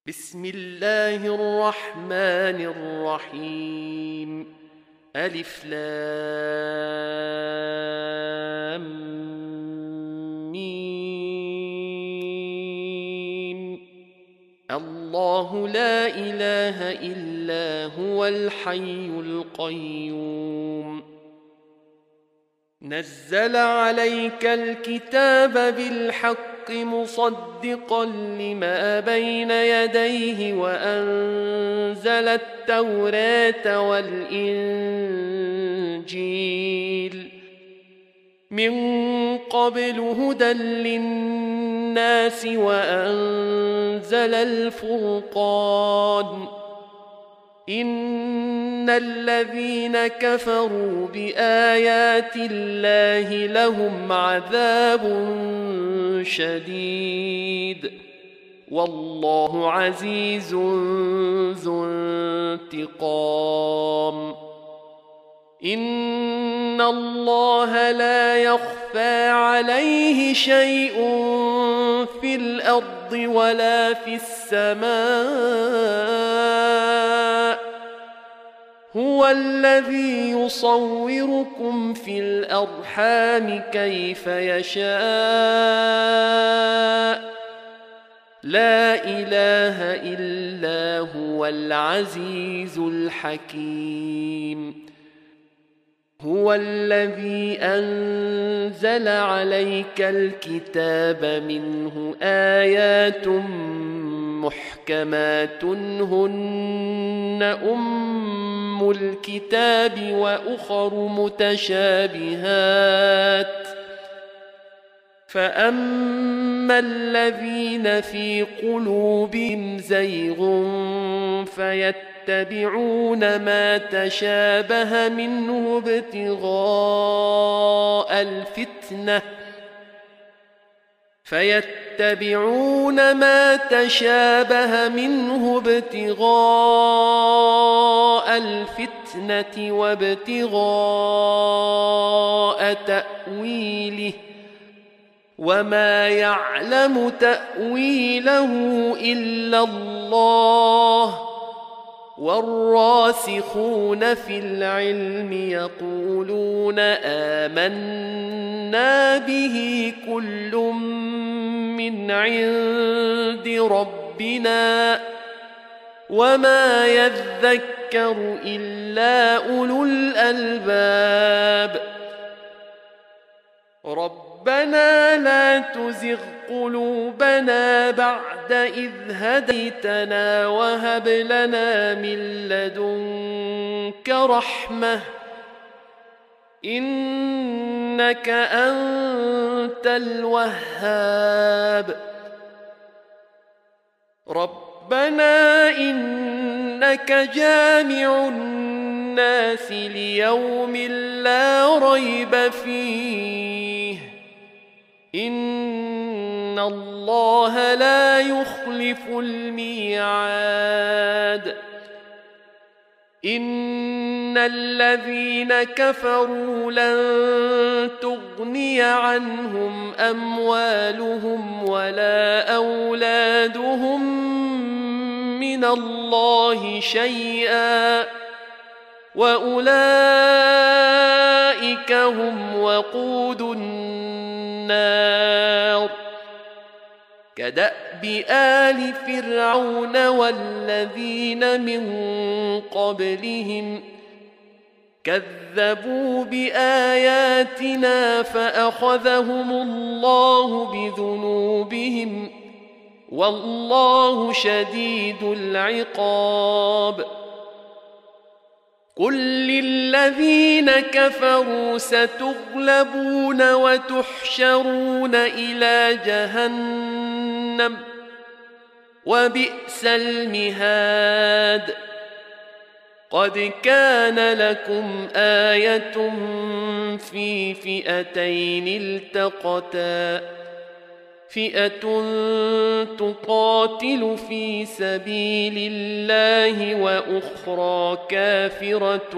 بسم الله الرحمن الرحيم. ألف لام ميم. الله لا إله إلا هو الحي القيوم. نزل عليك الكتاب بالحق مصدقا لما بين يديه وأنزل التوراة والإنجيل من قبل هدى للناس وأنزل الفرقان. إن الذين كفروا بآيات الله لهم عذاب شديد والله عزيز ذو انتقام. إن الله لا يخفى عليه شيء في الأرض ولا في السماء. هو الذي يصوركم في الأرحام كيف يشاء. لا إله إلا هو العزيز الحكيم. هو الذي أنزل عليك الكتاب منه آيات محكمات هن أم الكتاب وأخر متشابهات. فأما الذين في قلوبهم زيغ فيتبعون ما تشابه منه ابتغاء الفتنة وابتغاء تأويله وما يعلم تأويله إلا الله والراسخون في العلم يقولون آمنا به كل من عند ربنا وما يذكر إلا أولو الألباب. ربنا لا تزغ قلوبنا بعد إذ هديتنا وهب لنا من لدنك رحمة إنك أنت الوهاب. ربنا إنك جامع الناس ليوم لا ريب فيه إن الله لا يخلف الميعاد. إن الذين كفروا لن تغني عنهم أموالهم ولا أولادهم من الله شيئا وأولئك هم وقود النار. كدأب آل فرعون والذين من قبلهم كذبوا بآياتنا فأخذهم الله بذنوبهم والله شديد العقاب. قل للذين كفروا ستغلبون وتحشرون إلى جهنم وبئس المهاد. قد كان لكم آية في فئتين التقتا فئة تقاتل في سبيل الله وأخرى كافرة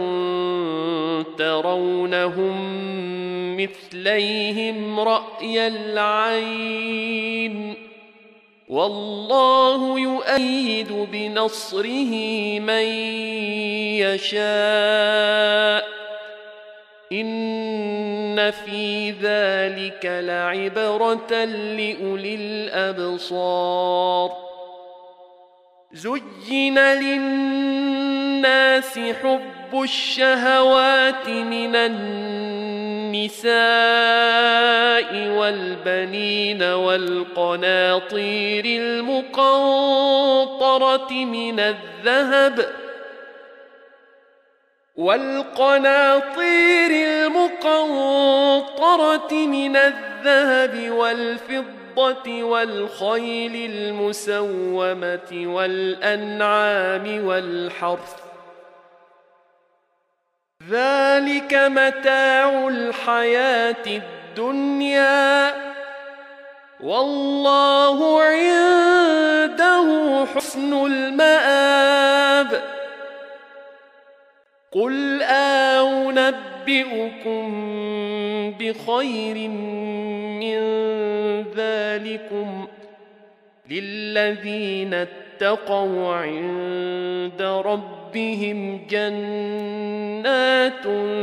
ترونهم مثليهم رأي العين والله يؤيد بنصره من يشاء إن في ذلك لعبرة لأولي الأبصار زين للناس حب الشهوات من النساء والبنين والقناطير المقنطرة من الذهب والفضة والخيل المسومة والأنعام والحرث ذلك متاع الحياة الدنيا والله عنده حسن المآب قل أنبئكم بخير من ذلكم للذين اتقوا عند ربهم جنات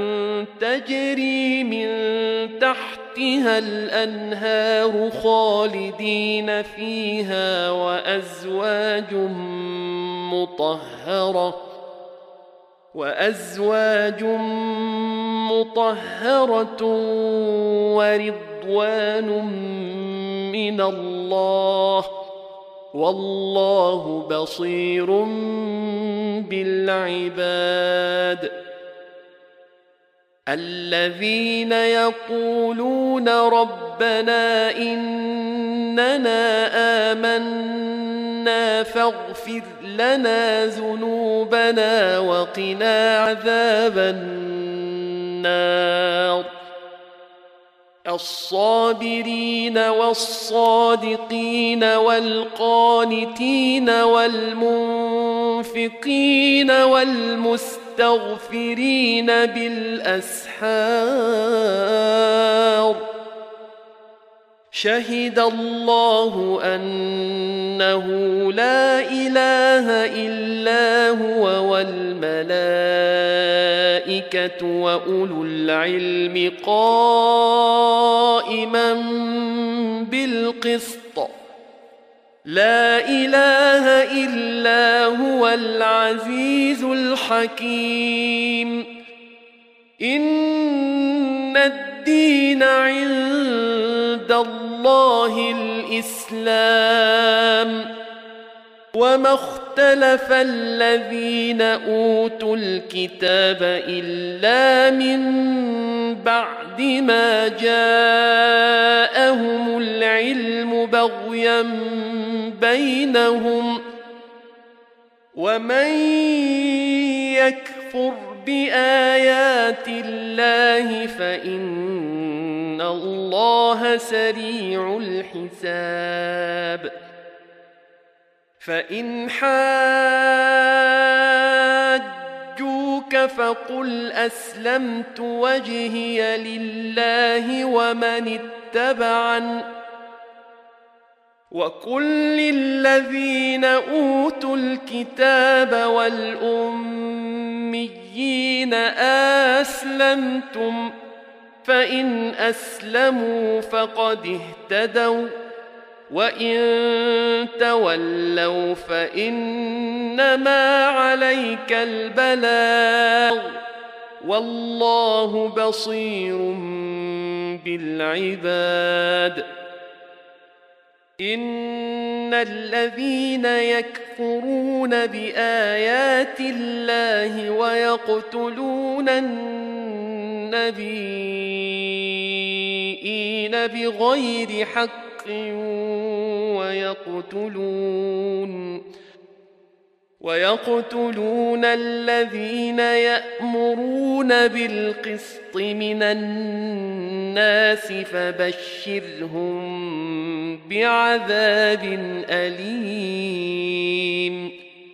تجري من تحتها الأنهار خالدين فيها وأزواج مطهرة ورضوان من الله والله بصير بالعباد الذين يقولون ربنا إننا آمنا فاغفر لنا ذنوبنا وقنا عذاب النار الصابرين والصادقين والقانتين والمنفقين والمستغفرين بالأسحار شهد الله أنه لا إله إلا هو والملائكة وأولو العلم قائما بالقسط لا إله إلا هو العزيز الحكيم إن الدين عند الله الإسلام وما اختلف الذين أوتوا الكتاب إلا من بعد ما جاءهم العلم بغيا بينهم ومن يكفر بآيات الله فإن الله سريع الحساب فإن حاجوك فقل أسلمت وجهي لله ومن اتبعن وقل للذين أوتوا الكتاب والأميين أسلمتم فإن أسلموا فقد اهتدوا وإن تولوا فإنما عليك البلاغ والله بصير بالعباد إن الذين يكفرون بآيات الله ويقتلون النبيين بغير حق ويقتلون الذين يأمرون بالقسط من الناس فبشرهم بعذاب أليم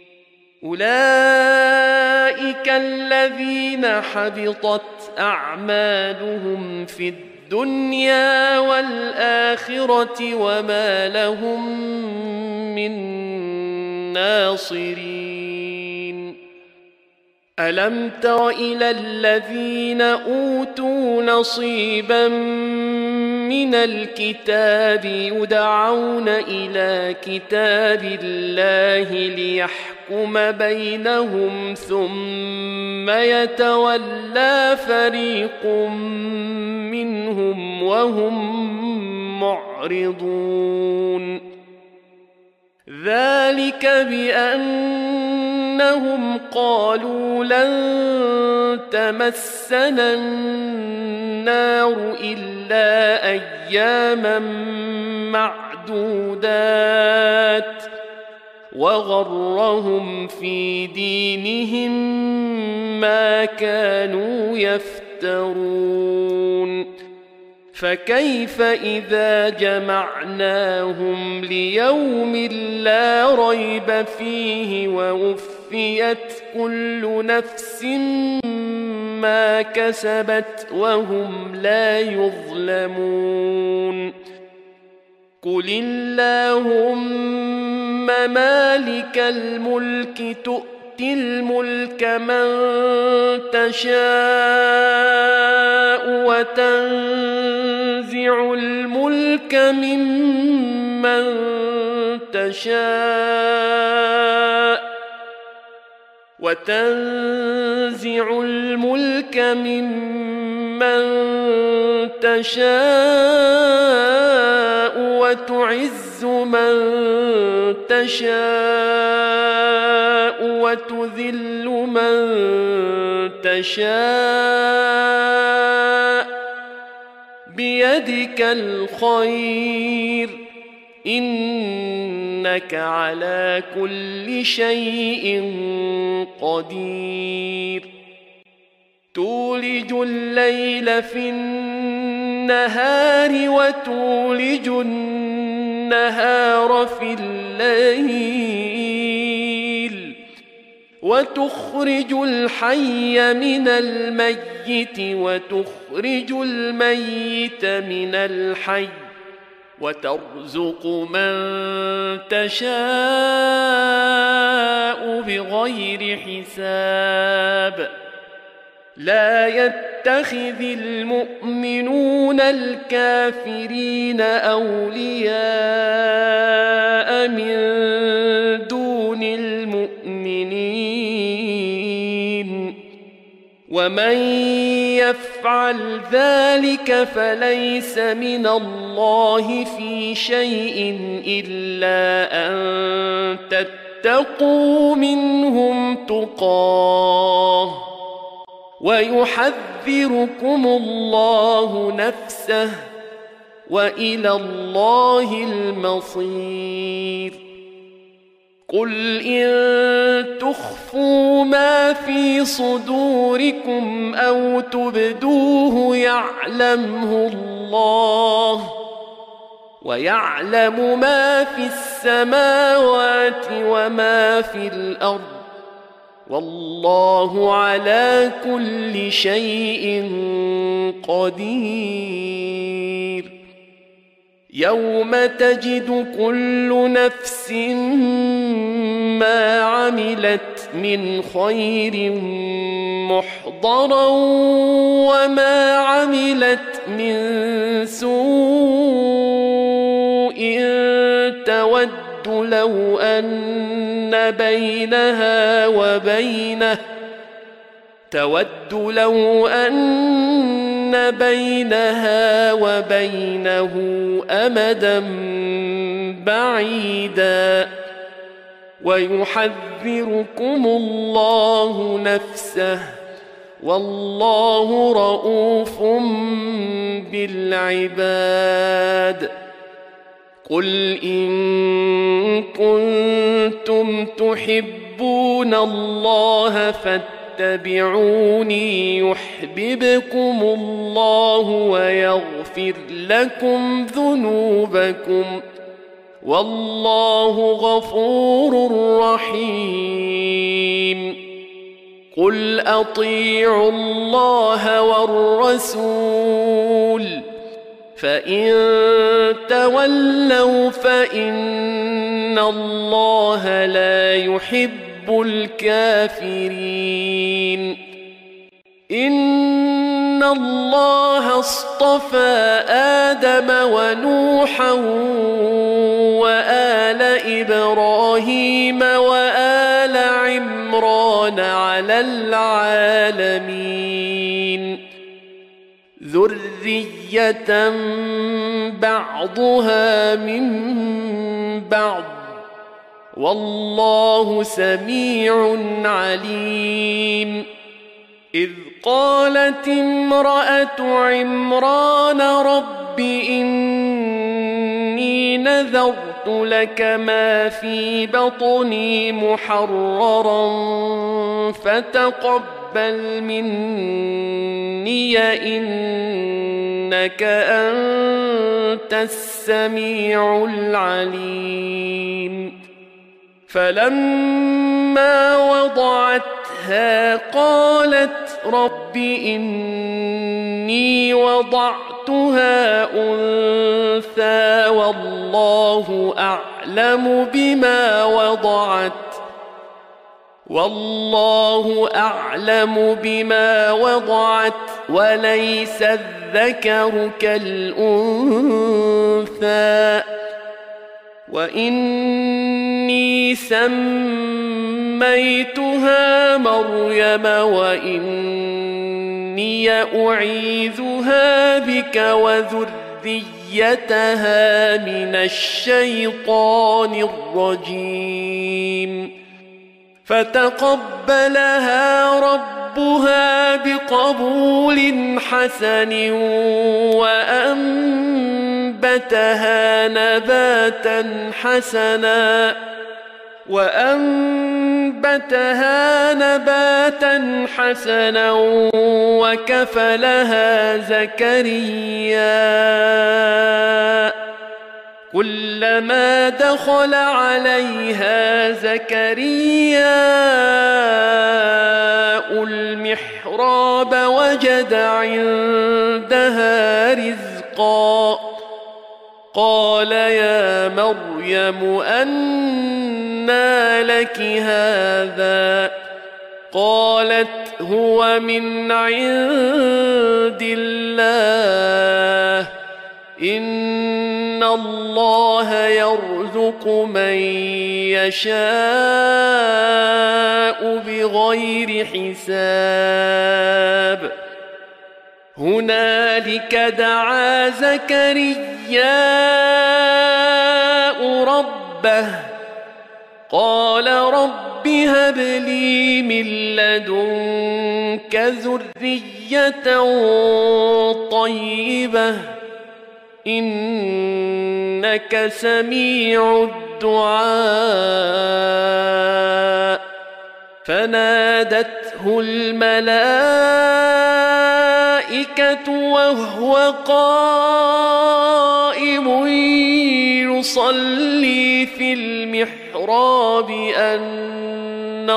أولئك الذين حبطت أعمالهم في الدنيا والآخرة وما لهم من ناصرين ألم تر إلى الذين أوتوا نصيبا من الكتاب يدعون إلى كتاب الله ليحكم بينهم ثم يتولى فريق منهم وهم معرضون ذلك بأنهم قالوا لن تمسنا النار إلا أياما معدودات وغرهم في دينهم ما كانوا يفترون فكيف إذا جمعناهم ليوم لا ريب فيه ووفيت كل نفس ما كسبت وهم لا يظلمون قل اللهم مالك الملك تؤتي الملك من تشاء وتنزع الملك ممن تشاء وتعز من تشاء وتذل من تشاء بيدك الخير إنك على كل شيء قدير تولج الليل في النهار وتولج النهار في الليل وتخرج الحي من الميت وتخرج الميت من الحي وترزق من تشاء بغير حساب لا يتخذ المؤمنون الكافرين أولياء من دون المؤمنين ومن يفعل ذلك فليس من الله في شيء إلا أن تتقوا منهم تقاه ويحذركم الله نفسه وإلى الله المصير قل إن تخفوا ما في صدوركم أو تبدوه يعلمه الله ويعلم ما في السماوات وما في الأرض والله على كل شيء قدير يوم تجد كل نفس ما عملت من خير محضرا وما عملت من سوء تود لو أن بينها وبينه أمدا بعيدا ويحذركم الله نفسه والله رؤوف بالعباد قل إن كنتم تحبون الله فاتبعوني يحببكم الله ويغفر لكم ذنوبكم والله غفور رحيم قل أطيعوا الله والرسول فإن تولوا فإن إن الله لا يحب الكافرين إن الله اصطفى آدم ونوحا وآل إبراهيم وآل عمران على العالمين ذرية بعضها من بعض والله سميع عليم إذ قالت امرأة عمران رب إني نذرت لك ما في بطني محررا فتقبل مني إنك أنت السميع العليم فلما وضعتها قالت رب إني وضعتها أنثى والله أعلم بما وضعت وليس الذكر كالأنثى وإني سميتها مريم وإني أعيذها بك وذريتها من الشيطان الرجيم فتقبلها ربها بقبول حسن وأنبتها نباتا حسنا وكفلها زكريا كلما دخل عليها زكرياء المحراب وجد عندها رزقا قال يا مريم أنى لك هذا قالت هو من عند الله إن الله يرزق من يشاء بغير حساب هنالك دعا زكرياء ربه قال رب هب لي من لدنك ذرية طيبة إنك سميع الدعاء فنادته الملائكة وهو قائم يصلي في المحراب أن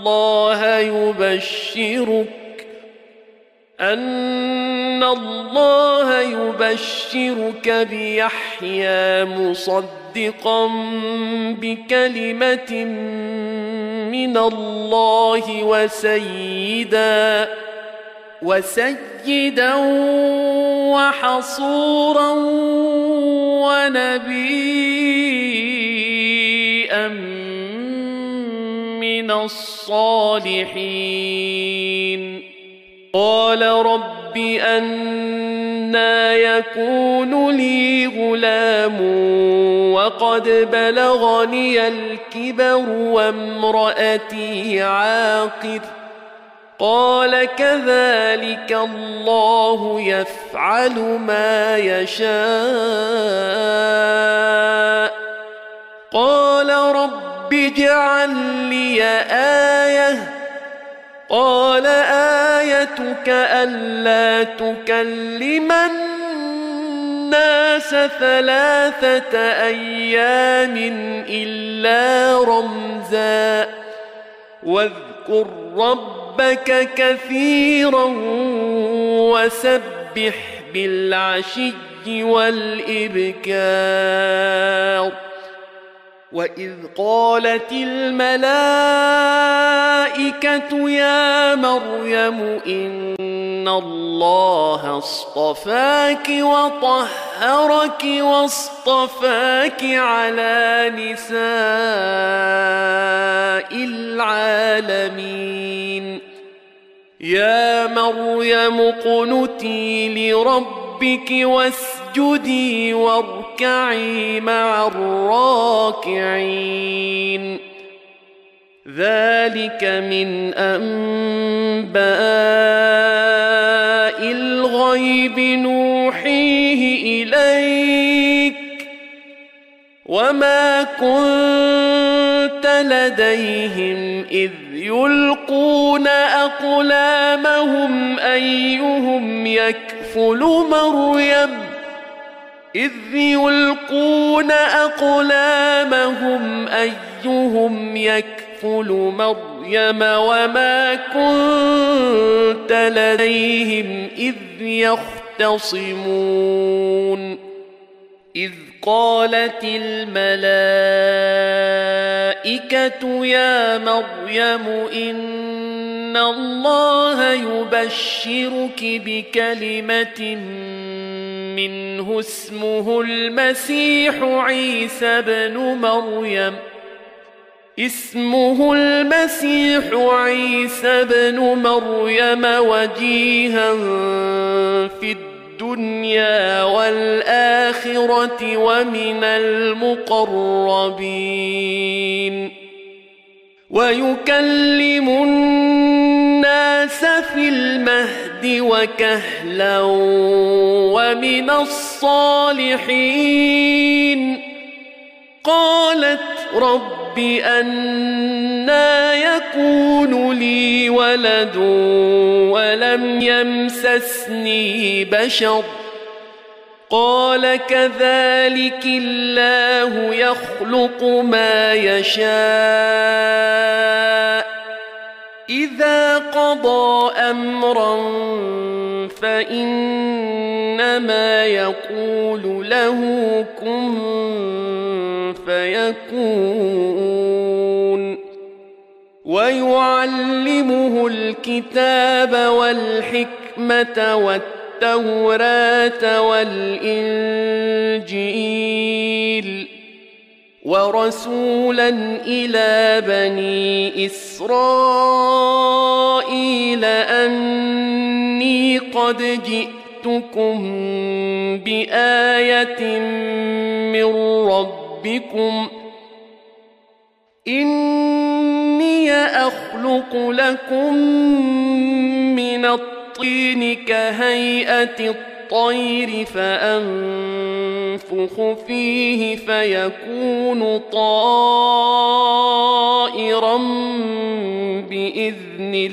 الله يبشرك بيحيى مصدقا بكلمة من الله وسيدا وحصورا ونبيا من الصالحين قال رب أنى يكون لي غلام وقد بلغني الكبر وامرأتي عاقر قال كذلك الله يفعل ما يشاء قال رب اجعل لي آية قال آيتك ألا تكلم الناس 3 أيام إلا رمزا واذكر ربك كثيرا وسبح بالعشي والإبكار وإذ قالت الملائكة يا مريم إن الله اصطفاك وطهرك واصطفاك على نساء العالمين يا مريم اقنتي لربك واسجدي واركعي مع الراكعين ذلك من أنباء الغيب نوحيه إليك وما كنت لديهم إذ يلقون أقلامهم أيهم يكفل مريم وما كنت لديهم إذ يختصمون إذ قالت الملائكة يا مريم إن الله يبشرك بكلمة منه اسمه المسيح عيسى بن مريم وجيها في الدنيا والآخرة ومن المقربين ويكلم الناس في المهد وكهلا ومن الصالحين قالت رب أنى يكون لي ولد ولم يمسسني بشر قال كذلك الله يخلق ما يشاء إذا قضى أمرا فإنما يقول له كن فيكون ويعلمه الكتاب والحكمة والتوراة والإنجيل ورسولا إلى بني إسرائيل أني قد جئتكم بآية من ربكم إني أخلق لكم من الطين كهيئة الطير فأنفخ فيه فيكون طائرا بإذن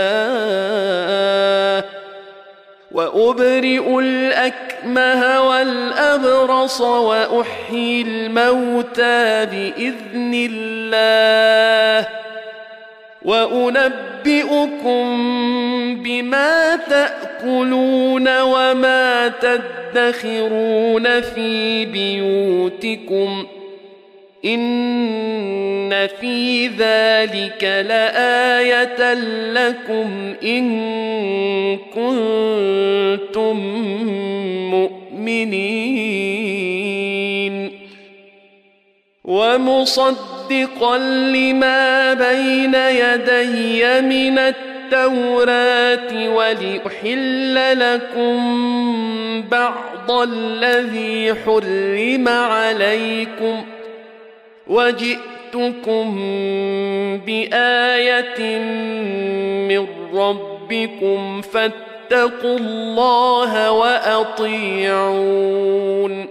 الله وأبرئ الأكمه والأبرص وأحيي الموتى بإذن الله وأنبئكم بما تأكلون وما تدخرون في بيوتكم إن في ذلك لآية لكم إن كنتم مؤمنين ومصدقا لما بين يدي من التوراة ولأحل لكم بعض الذي حرم عليكم وجئتكم بآية من ربكم فاتقوا الله وأطيعون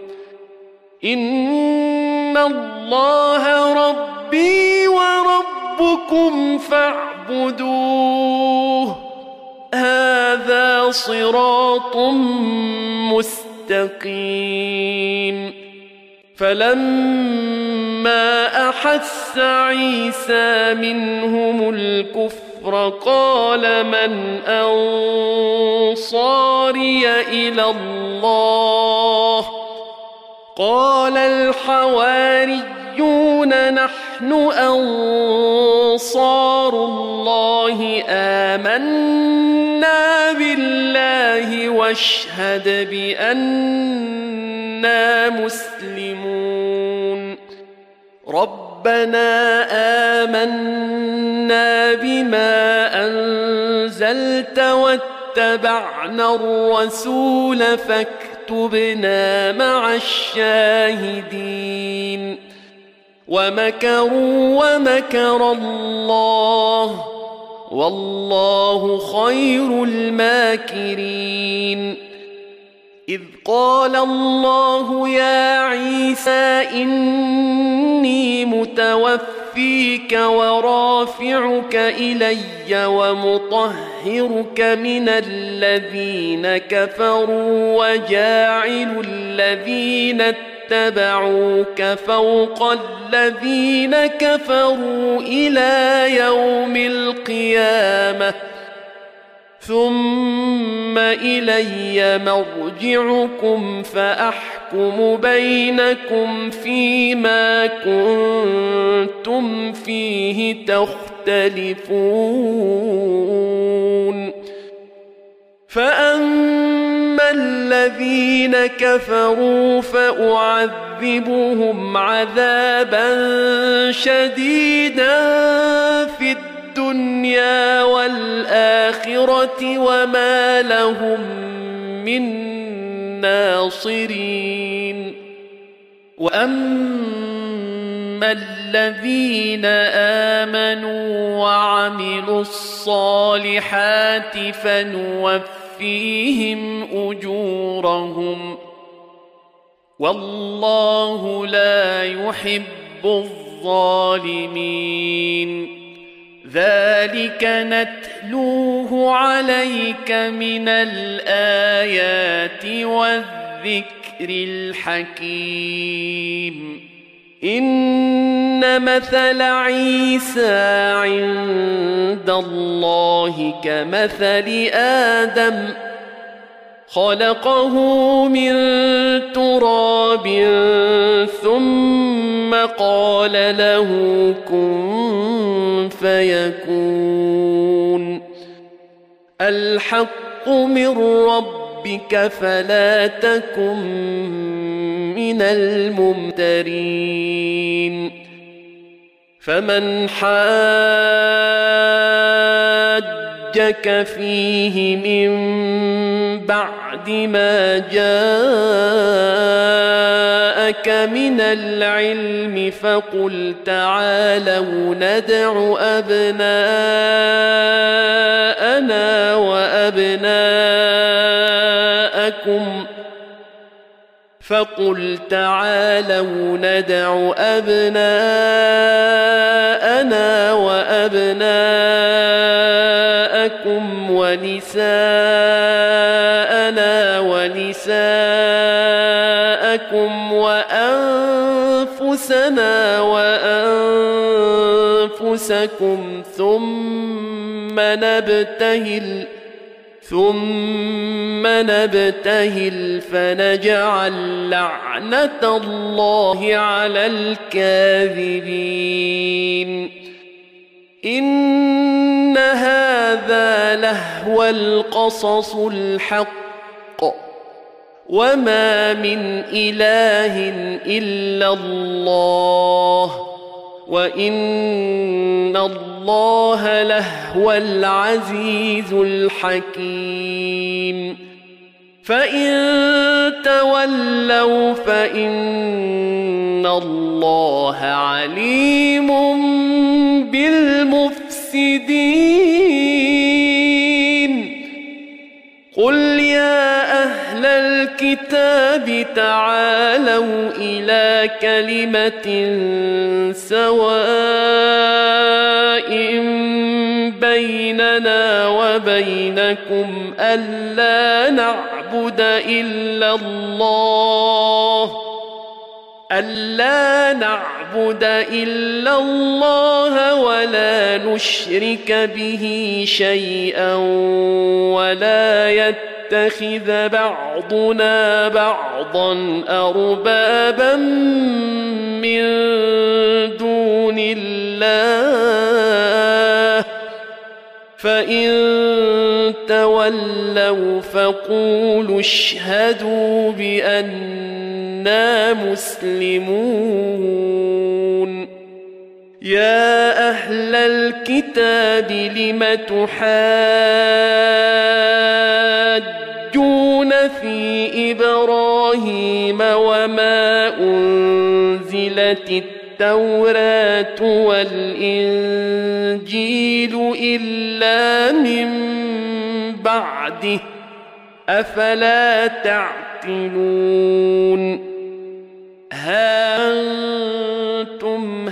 إن الله ربي وربكم فاعبدوه هذا صراط مستقيم فلما أحس عيسى منهم الكفر قال من أنصاري إلى الله قال الحواريون يحاجون نحن أنصار الله آمنا بالله واشهد بأننا مسلمون ربنا آمنا بما أنزلت واتبعنا الرسول فاكتبنا مع الشاهدين ومكروا ومكر الله والله خير الماكرين إذ قال الله يا عيسى إني متوفيك ورافعك إلي ومطهرك من الذين كفروا وجاعل الذين اتبعوك فوق الذين كفروا إلى يوم القيامة ثم إلي مرجعكم فأحكم بينكم فيما كنتم فيه تختلفون فأما الذين كفروا فأعذبهم عذابا شديدا في الدنيا والآخرة وما لهم من ناصرين وأما الذين آمنوا وعملوا الصالحات فنوفيهم أجورهم والله لا يحب الظالمين ذلك نتلوه عليك من الآيات والذكر الحكيم إن مثل عيسى عند الله كمثل آدم خلقه من تراب ثم قال له كن فيكون الحق من ربك فلا تكن من الممترين فمن حاجك فيه من بعد ما جاءك من العلم فقل تعالوا ندع أبناءنا وأبناءكم ونساءنا ونساءكم وأنفسنا وأنفسكم ثم نبتهل فنجعل لعنة الله على الكاذبين إن هذا لهو القصص الحق وما من إله إلا الله وإن الله لهو العزيز الحكيم فإن تولوا فإن الله عليم بالمفسدين قل يا أهل الكتاب تعالوا إلى كلمة سواء بيننا وبينكم ألا نعبد إلا الله ألا نعبد إلا الله ولا نشرك به شيئا ولا يتخذ بعضنا بعضا أربابا من دون الله فإن تولوا فقولوا اشهدوا بأننا مسلمون يا أهل الكتاب لم تحاجون في إبراهيم وما أنزلت التوراة والإنجيل إلا من بعده أفلا تعقلون ها أنتم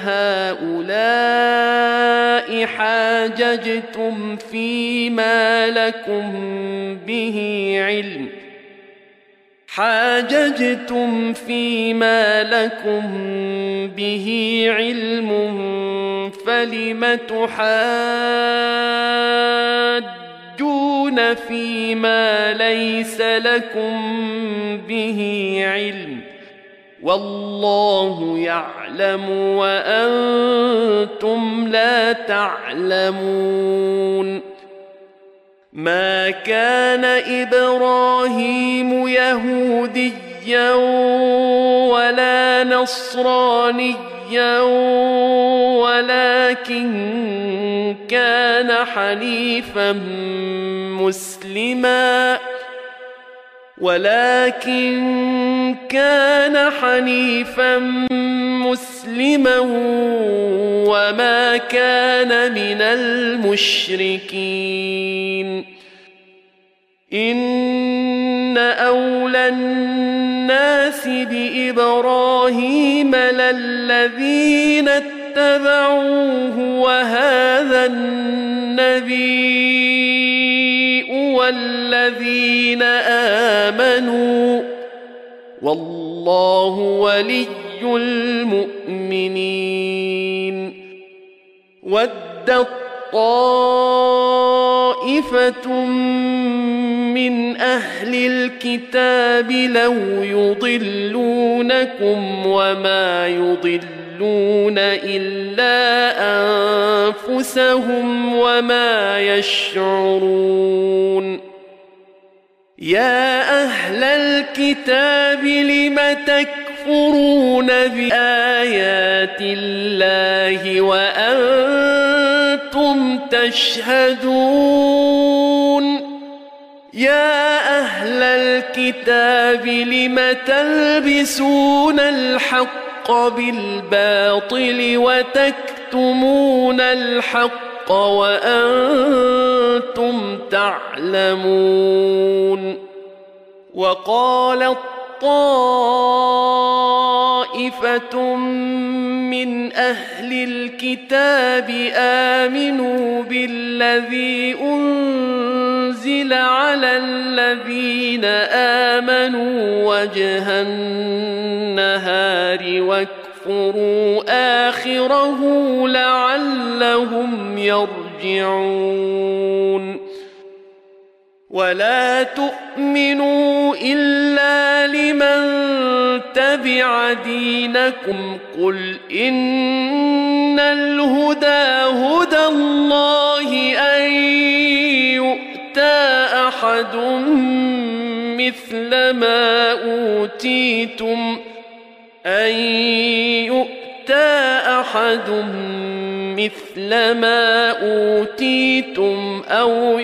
هؤلاء حاججتم فيما لكم به علم فلم تحاجون فيما ليس لكم به علم والله يعلم وأنتم لا تعلمون ما كان إبراهيم يهوديا ولا نصرانيا ولكن كان حنيفا مسلما وما كان من المشركين إن أولى الناس بإبراهيم للذين اتبعوه وهذا النبي والذين آمنوا والله ولي المؤمنين ودت طائفة من أهل الكتاب لو يضلونكم وما يضلون إلا أنفسهم وما يشعرون يا أهل الكتاب لم تكفرون بآيات الله وأنتم تشهدون يا أهل الكتاب لم تلبسون الحق بالباطل وتكتمون الحق وأنتم تعلمون وقالت طائفة من أهل الكتاب آمنوا بالذي أنزل على الذين آمنوا وجه النهار واكفروا آخره لعلهم يرجعون ولا تؤمنوا إلا لمن تبع دينكم قل إن الهدى هدى الله أن يؤتى أحد مثل ما أوتيتم أو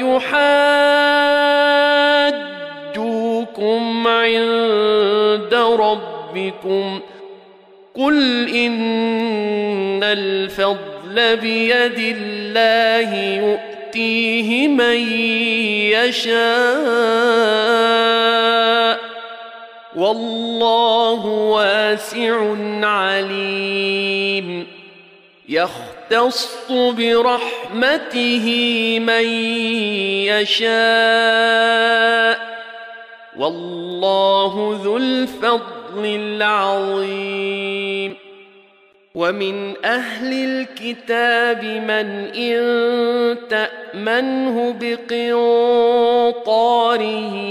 يحاجوكم عند ربكم قل إن الفضل بيد الله يؤتيه من يشاء والله واسع عليم يختص برحمته من يشاء والله ذو الفضل الفضل العظيم. ومن أهل الكتاب من إن تأمنه بقنطار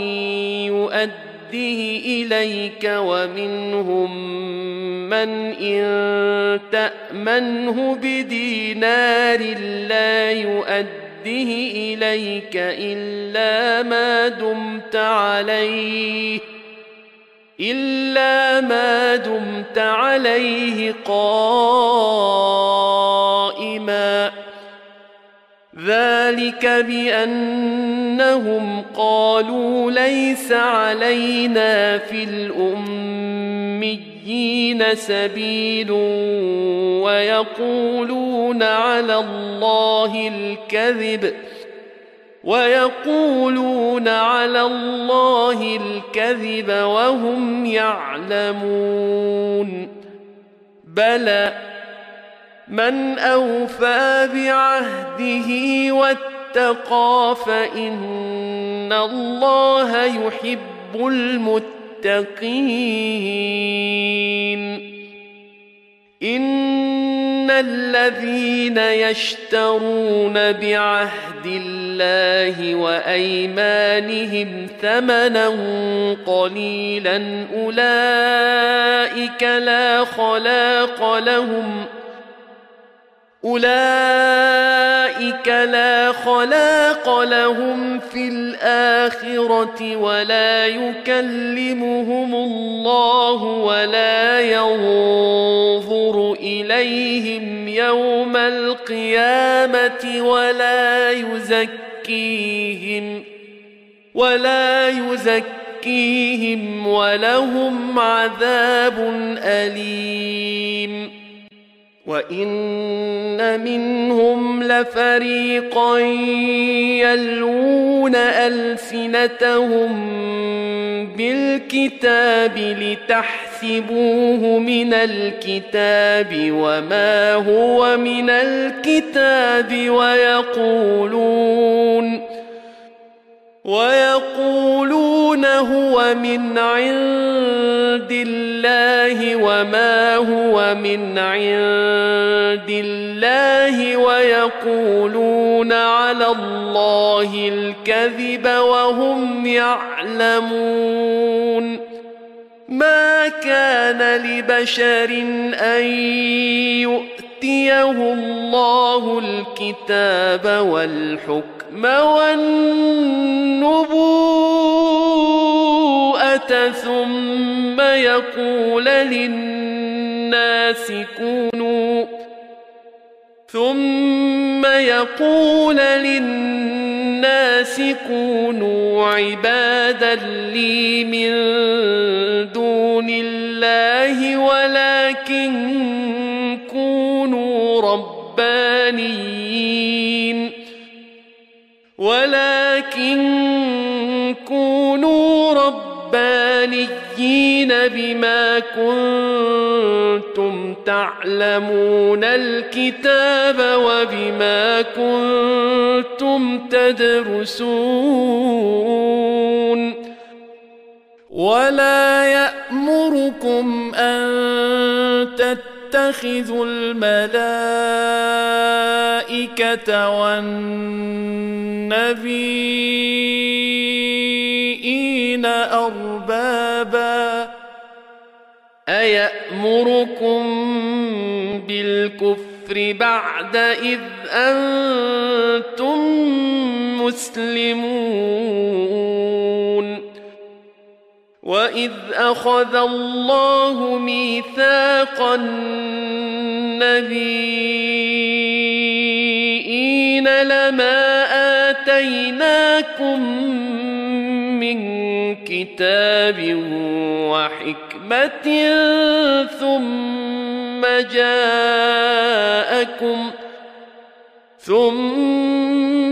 يؤديه إليك ومنهم من إن تأمنه بدينار لا يؤديه إليك إلا ما دمت عليه قائما. ذلك بأنهم قالوا ليس علينا في الأميين سبيل ويقولون على الله الكذب وهم يعلمون. بلى من أوفى بعهده واتقى فإن الله يحب المتقين. إن الذين يشترون بعهد الله وأيمانهم ثمنا قليلا أولئك لا خلاق لهم في الآخرة ولا يكلمهم الله ولا ينظر إليهم يوم القيامة ولا يزكيهم ولهم عذاب أليم. وإن منهم لفريقا يلوون ألسنتهم بالكتاب لتحسبوه من الكتاب وما هو من الكتاب ويقولون هو من عند الله وما هو من عند الله ويقولون على الله الكذب وهم يعلمون. ما كان لبشر أن يؤتيه الله الكتاب والحكم والنبوءة ثم يقول للناس كونوا عبادا لي من دون الله ولكن كونوا ربانيين بما كنتم تعلمون الكتاب وبما كنتم تدرسون. ولا يأمركم أن تتخذوا الملائكة والنبيين أربابا أيأمركم بالكفر بعد إذ أنتم مسلمون. وإذ أخذ الله ميثاق النبيين لما آتيناكم من كتاب وحكمة ثم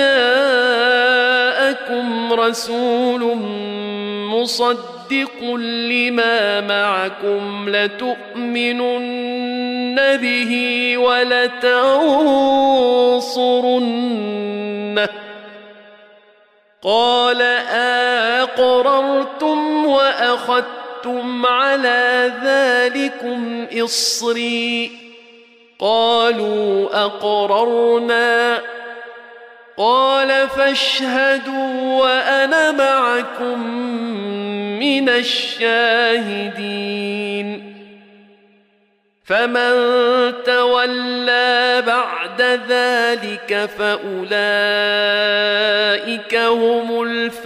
جاءكم رسول مصدق لما معكم لتؤمنن به ولتنصرنه قال أقررتم وأخذتم أخذتم على ذلكم إصري قالوا أقررنا قال فاشهدوا وأنا معكم من الشاهدين فمن تولى بعد ذلك فأولئك هم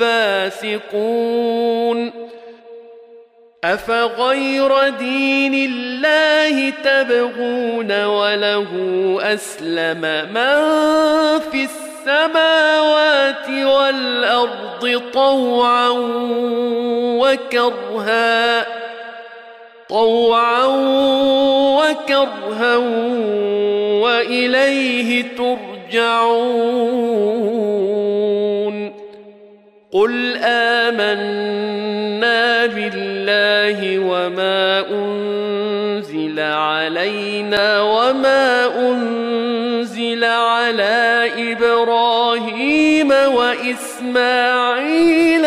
الفاسقون أفغير دين الله تبغون وله أسلم من في السماوات والأرض طوعا وكرها وإليه ترجعون قل آمنا بالله وما أنزل علينا وما أنزل على إبراهيم وإسماعيل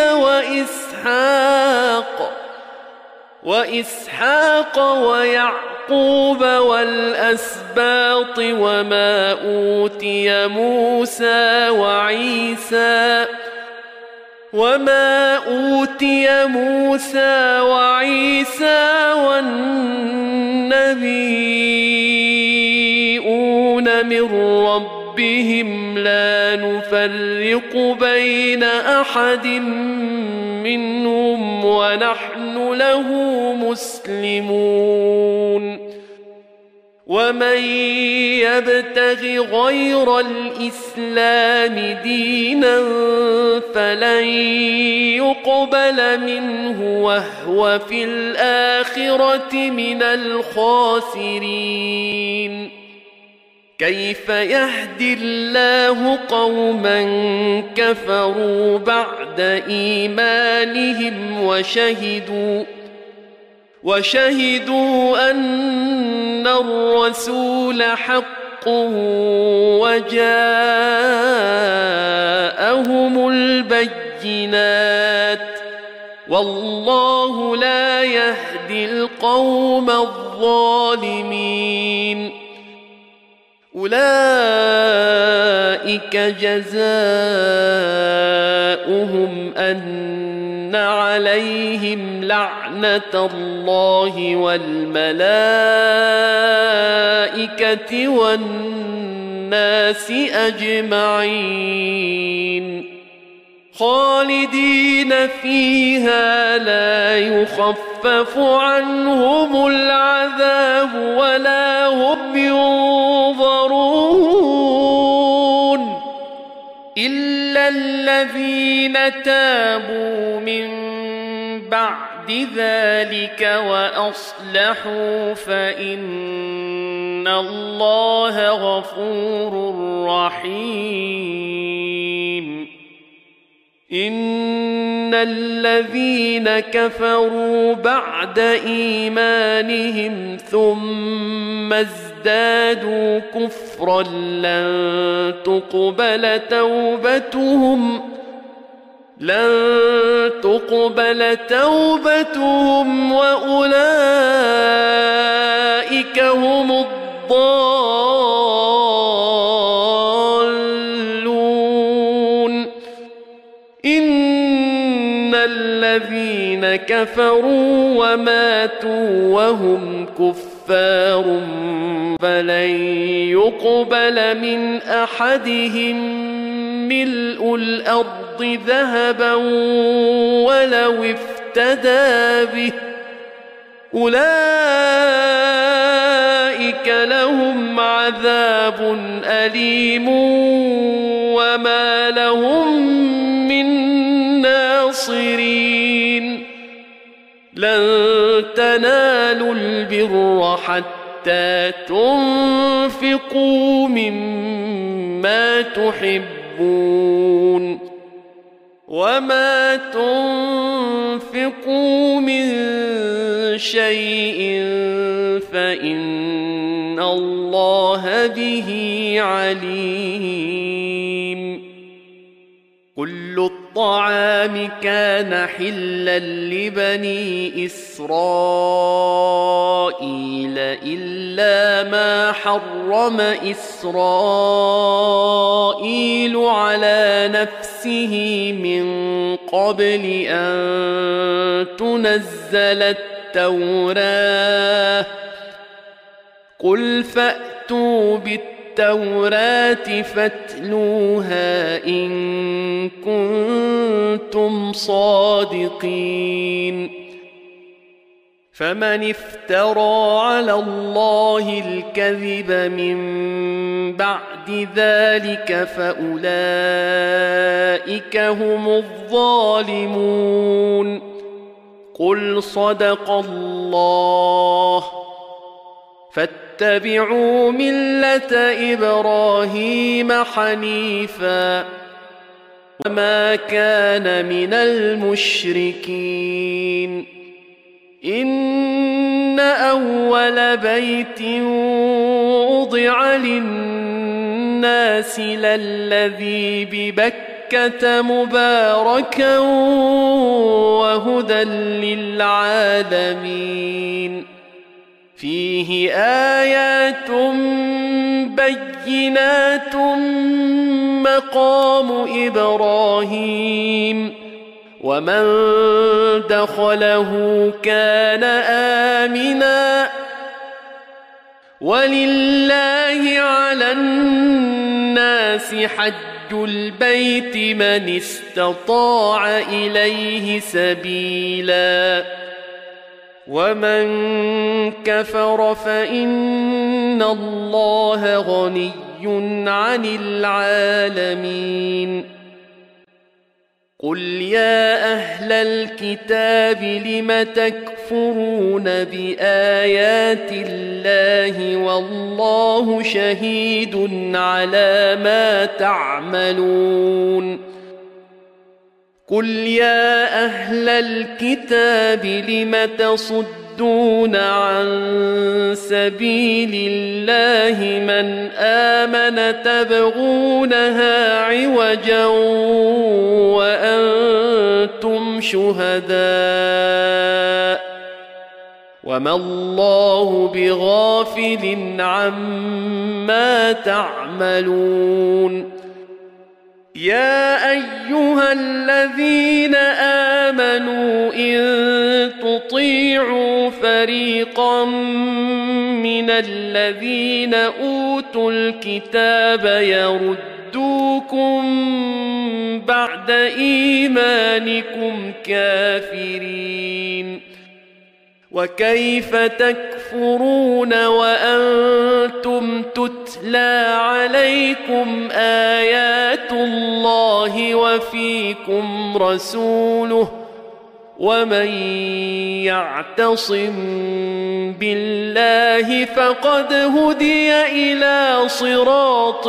وإسحاق ويعقوب والأسباط وما أوتي موسى وعيسى والنبيون من ربهم لا نفرق بين أحد منهم ونحن له مسلمون ومن يبتغ غير الإسلام دينا فلن يقبل منه وهو في الآخرة من الخاسرين كيف يهدي الله قوما كفروا بعد إيمانهم وشهدوا أن الرسول حق وجاءهم البينات والله لا يهدي القوم الظالمين أولئك جزاؤهم أن عليهم لعنة الله والملائكة والناس أجمعين خالدين فيها لا يخفف عنهم العذاب ولا هم ينظرون إلا الذين تابوا من بعد ذلك وأصلحوا فإن الله غفور رحيم إن الذين كفروا بعد إيمانهم ثم ازدادوا كفرا لن تقبل توبتهم وأولئك هم الضالون إن الذين كفروا وماتوا وهم كفار فلن يقبل من أحدهم ملء الأرض ذهبا ولو افتدى به أولئك لهم عذاب أليم وما لهم من ناصرين لن تنالوا البر حتى تنفقوا مما تحبون وما تنفقوا من شيء فإن الله به عليم كل الطعام كان حلا لبني إسرائيل إلا ما حرم إسرائيل على نفسه من قبل أن تنزل التوراة قل فأتوا بالتوراة فاتلوها إن كنتم صادقين فمن افترى على الله الكذب من بعد ذلك فأولئك هم الظالمون قل صدق الله فاتبعوا ملة إبراهيم حنيفا وما كان من المشركين إن أول بيت وضع للناس للذي ببكة مباركا وهدى للعالمين فيه آيات بينات مقام إبراهيم ومن دخله كان آمنا ولله على الناس حج البيت من استطاع إليه سبيلا ومن كفر فإن الله غني عن العالمين قل يا أهل الكتاب لم تكفرون بآيات الله والله شهيد على ما تعملون قل يا أهل الكتاب لم تصدون عن سبيل الله من آمن تبغونها عوجا وأنتم شهداء وما الله بغافل عما تعملون يا أيها الذين آمنوا إن تطيعوا فريقا من الذين أوتوا الكتاب يردوكم بعد إيمانكم كافرين وكيف تكفرون وأنتم تتلى عليكم آيات الله وفيكم رسوله ومن يعتصم بالله فقد هدي إلى صراط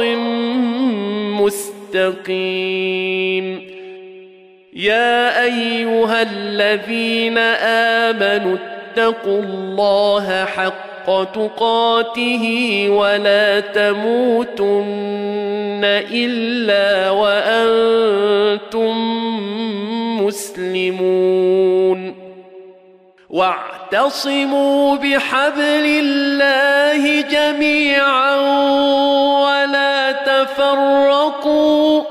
مستقيم يا أيها الذين آمنوا اتقوا الله حق تقاته ولا تموتن إلا وأنتم مسلمون واعتصموا بحبل الله جميعا ولا تفرقوا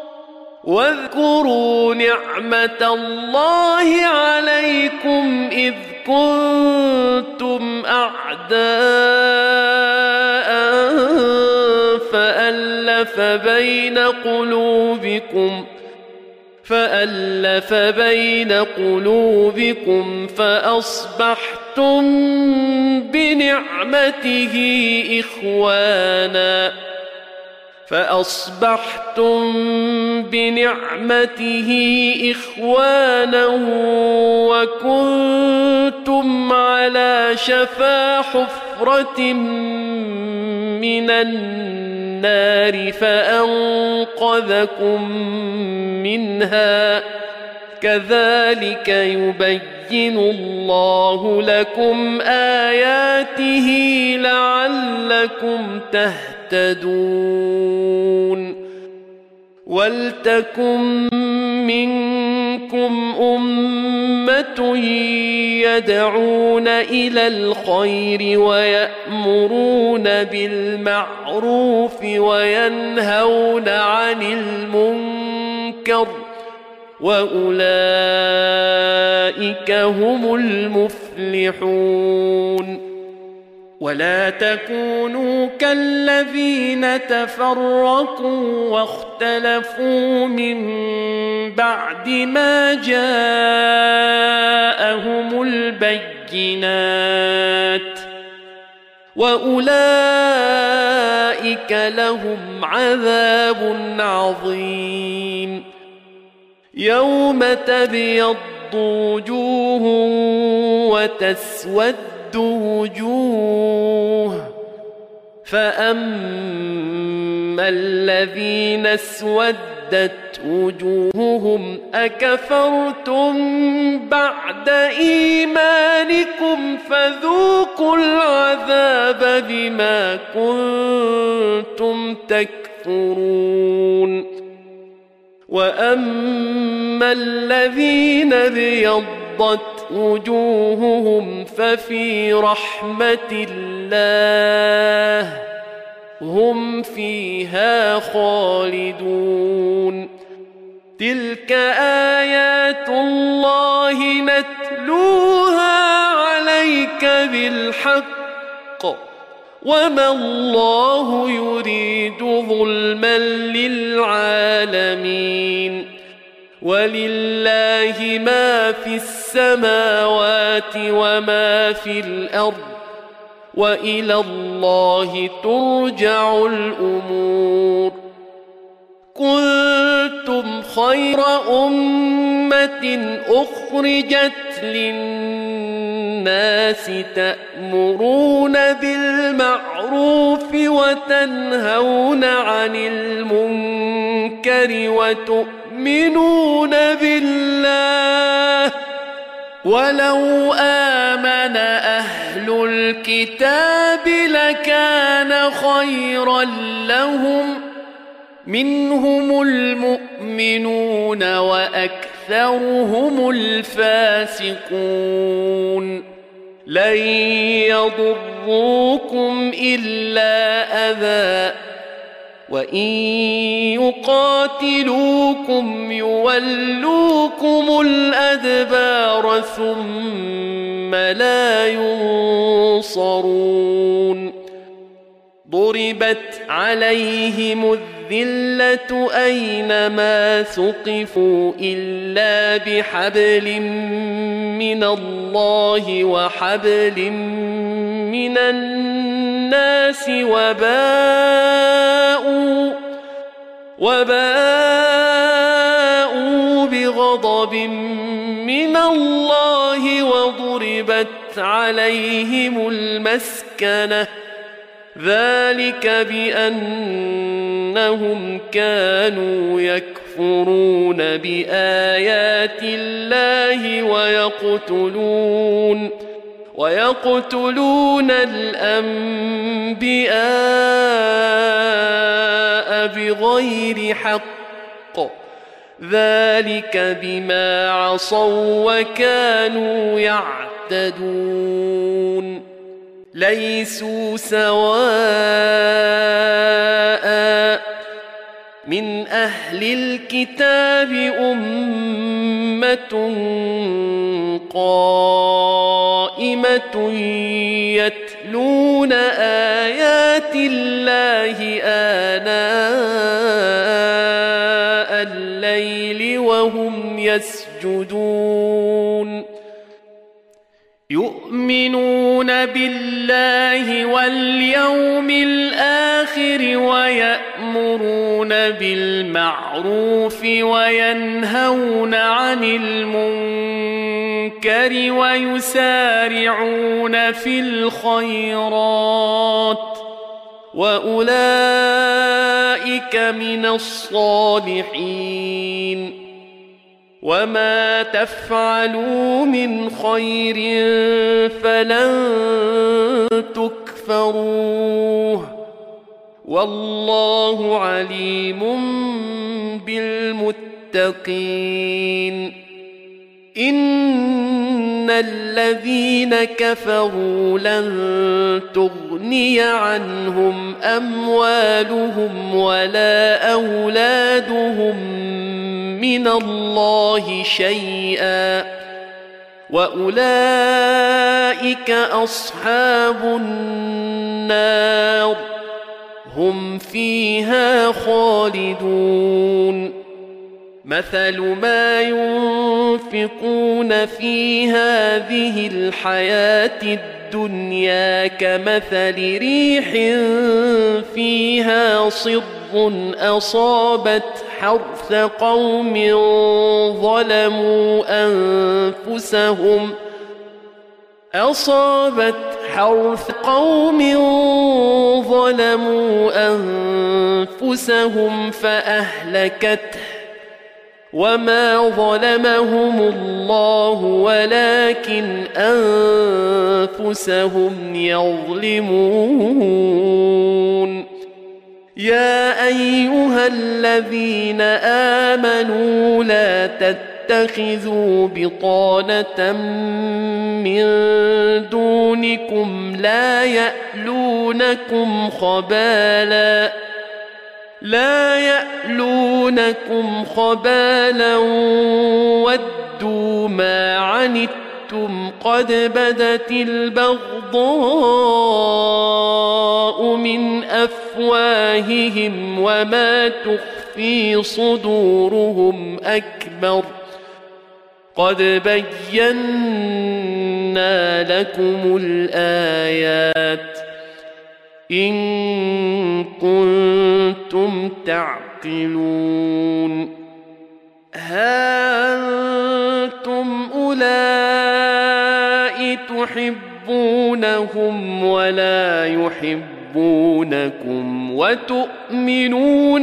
واذكروا نعمة الله عليكم إذ كنتم أعداء فألف بين قلوبكم فأصبحتم بنعمته إخوانا وكنتم على شفا حفرة من النار فأنقذكم منها كذلك يبين الله لكم آياته لعلكم تهتدون ولتكن منكم أمة يدعون إلى الخير ويأمرون بالمعروف وينهون عن المنكر وأولئك هم المفلحون. ولا تكونوا كالذين تفرقوا واختلفوا من بعد ما جاءهم البينات وأولئك لهم عذاب عظيم. يوم تبيض وجوه وتسود وجوه، فأما الذين اسودت وجوههم أكفرتم بعد إيمانكم فذوقوا العذاب بما كنتم تكفرون. وأما الذين ابيضت وجوههم ففي رحمة الله هم فيها خالدون. تلك آيات الله نتلوها عليك بالحق وما الله يريد ظلما للعالمين. ولله ما في السماوات وما في الأرض وإلى الله ترجع الأمور. كنتم خير أمة أخرجت للناس تأمرون بالمعروف وتنهون عن المنكر وتؤمنون بالله. ولو آمن أهل الكتاب لكان خيرا لهم منهم المؤمنون وأكثرهم الفاسقون. لن يضروكم إلا أذى وإن يقاتلوكم يولوكم الأدبار ثم لا ينصرون. ضربت عليهم الذلة أينما ثقفوا إلا بحبل من الله وحبل من الناس وباءوا بغضب من الله وضربت عليهم المسكنة ذلك بأنهم كانوا يكفرون بآيات الله ويقتلون الأنبياء بغير حق ذلك بما عصوا وكانوا يعتدون. ليسوا سواء من أهل الكتاب أمة قائمة يتلون آيات الله آناء الليل وهم يسجدون. يؤمنون بالله واليوم الآخر ويأمرون بالمعروف وينهون عن المنكر ويسارعون في الخيرات وأولئك من الصالحين. وما تفعلوا من خير فلن تكفروه والله عليم بالمتقين إن الذين كفروا لن تغني عنهم أموالهم ولا أولادهم من الله شيئا وأولئك أصحاب النار هم فيها خالدون مثل ما ينفقون في هذه الحياة الدنيا كمثل ريح فيها صر أصابت حرث قوم ظلموا أنفسهم فأهلكته وما ظلمهم الله ولكن أنفسهم يظلمون يا أيها الذين آمنوا لا تتخذوا بطانة من دونكم لا يألونكم خبالا ودوا ما عنتم قد بدت البغضاء من أفواههم وما تخفي صدورهم أكبر قد بينا لكم الآيات إن كنتم تعقلون ها أنتم أولئك تحبونهم ولا يحبونكم وتؤمنون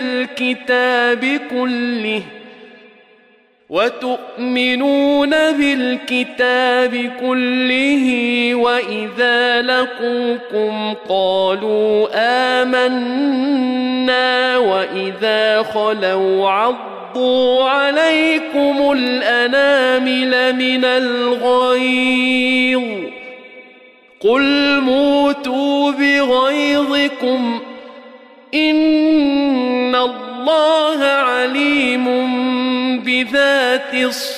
بالكتاب كله وإذا لقوكم قالوا آمنا وإذا خلوا عضوا عليكم الأنامل من الغيظ قل موتوا بغيظكم إن الله عليم بذات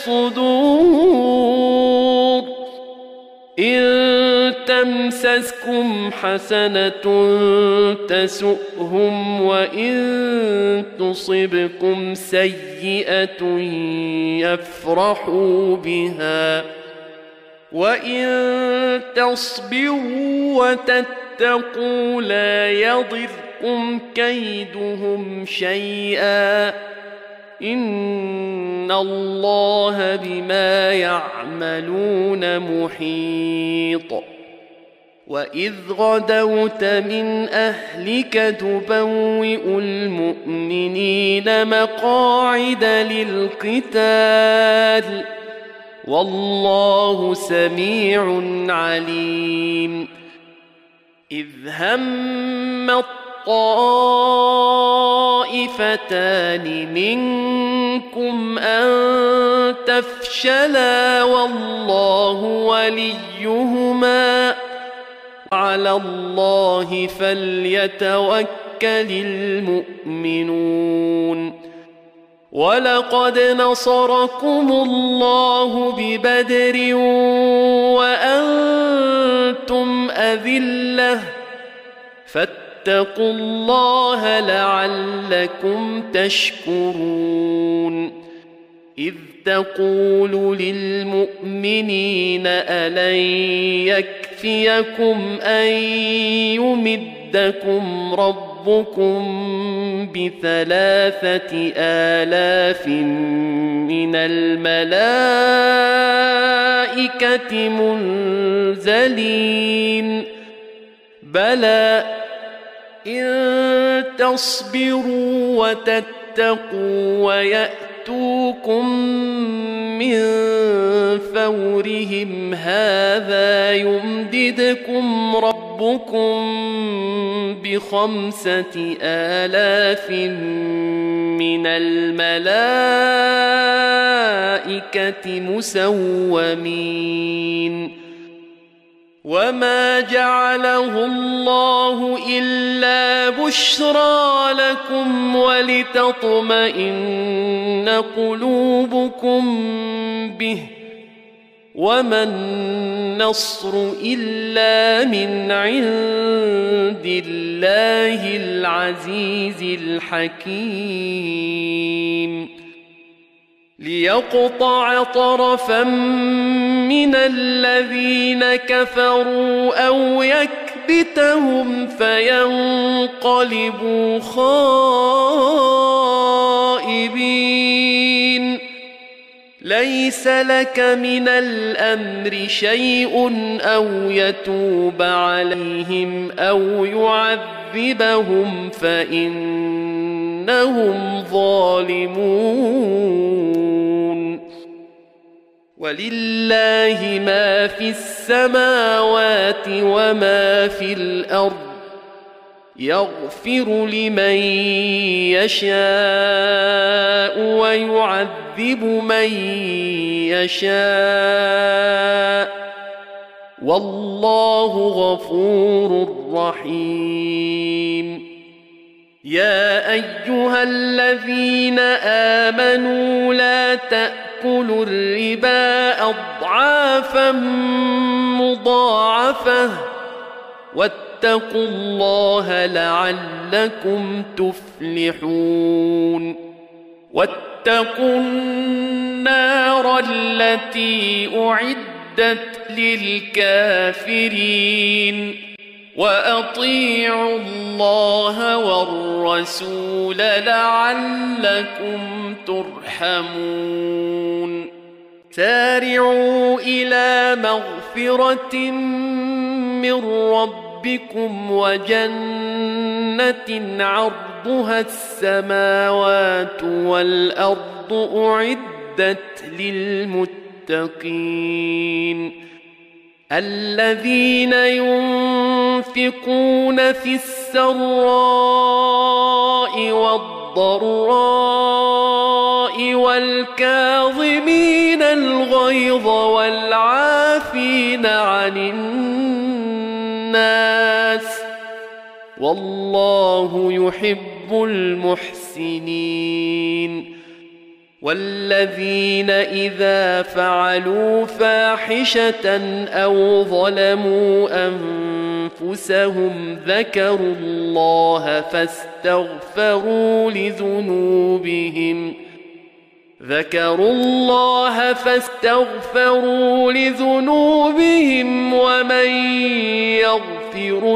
الصدور إن تمسسكم حسنة تسؤهم وإن تصبكم سيئة يفرحوا بها وإن تصبروا وتتقوا لا يضركم كيدهم شيئا إن الله بما يعملون محيط وإذ غدوت من أهلك تبوئ المؤمنين مقاعد للقتال والله سميع عليم إذ هم الطائفتان منكم أن تفشلا والله وليهما وعلى الله فليتوكل المؤمنون ولقد نصركم الله ببدر وأنتم أذلة فاتقوا الله لعلكم تشكرون إذ تقول للمؤمنين ألن يكفيكم أن يمدكم ربكم ب3,000 من الملائكة منزلين بلى إن تصبروا وتتقوا ويأتوكم من فورهم هذا يمددكم ربكم قلوبكم ب5,000 من الملائكة مسومين وما جعله الله إلا بشرى لكم ولتطمئن قلوبكم به وما النصر إلا من عند الله العزيز الحكيم ليقطع طرفا من الذين كفروا أو يكبتهم فينقلبوا خائبين ليس لك من الأمر شيء أو يتوب عليهم أو يعذبهم فإنهم ظالمون ولله ما في السماوات وما في الأرض يغفر لمن يشاء ويعذب من يشاء والله غفور رحيم يا أيها الذين آمنوا لا تأكلوا الربا أضعافا مضاعفة واتقوا الله لعلكم تفلحون واتقوا النار التي أعدت للكافرين وأطيعوا الله والرسول لعلكم ترحمون سارعوا إلى مغفرة من ربكم وجنة عرضها السماوات والأرض أعدت للمتقين الذين ينفقون في السراء والضراء والكاظمين الغيظ والعافين عن الناس والله يحب المحسنين والذين إذا فعلوا فاحشة أو ظلموا أنفسهم ذكروا الله فاستغفروا لذنوبهم ومن يغفر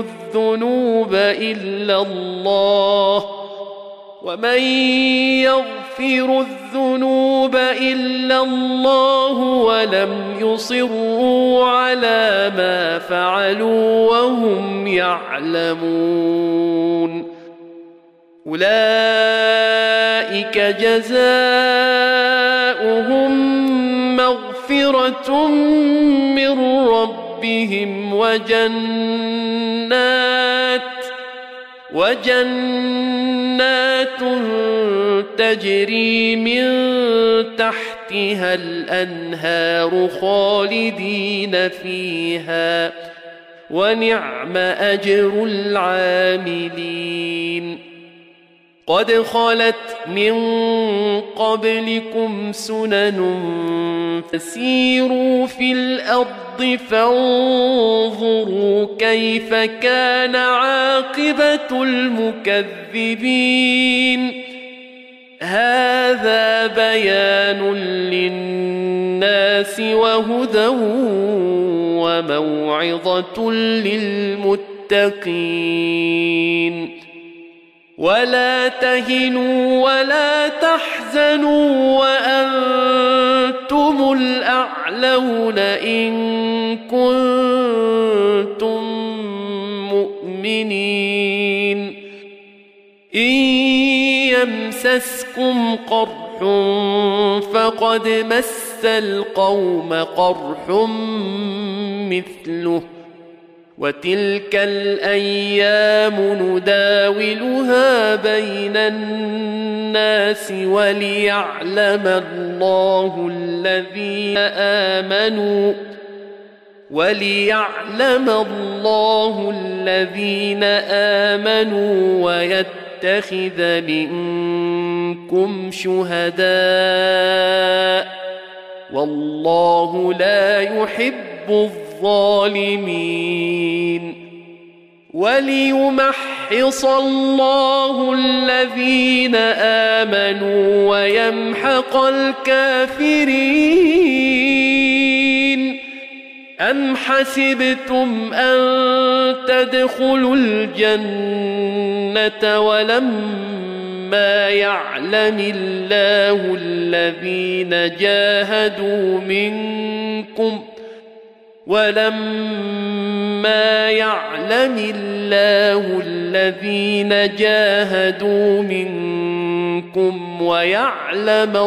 الذنوب إلا الله ولم يصروا على ما فعلوا وهم يعلمون أولئك جزاؤهم مغفرة من ربهم وجنات تجري من تحتها الأنهار خالدين فيها ونعم أجر العاملين قد خلت من قبلكم سنن فسيروا في الأرض فانظروا كيف كان عاقبة المكذبين هذا بيان للناس وهدى وموعظة للمتقين ولا تهنوا ولا تحزنوا وأنتم الأعلون إن كنتم مؤمنين إن يمسسكم قرح فقد مس القوم قرح مثله وتلك الأيام نداولها بين الناس وليعلم الله الذين آمنوا ويتخذ منكم شهداء والله لا يحب الظالمين وليمحص الله الذين آمنوا ويمحق الكافرين أم حسبتم أن تدخلوا الجنة ولما يعلم الله الذين جاهدوا منكم ويعلم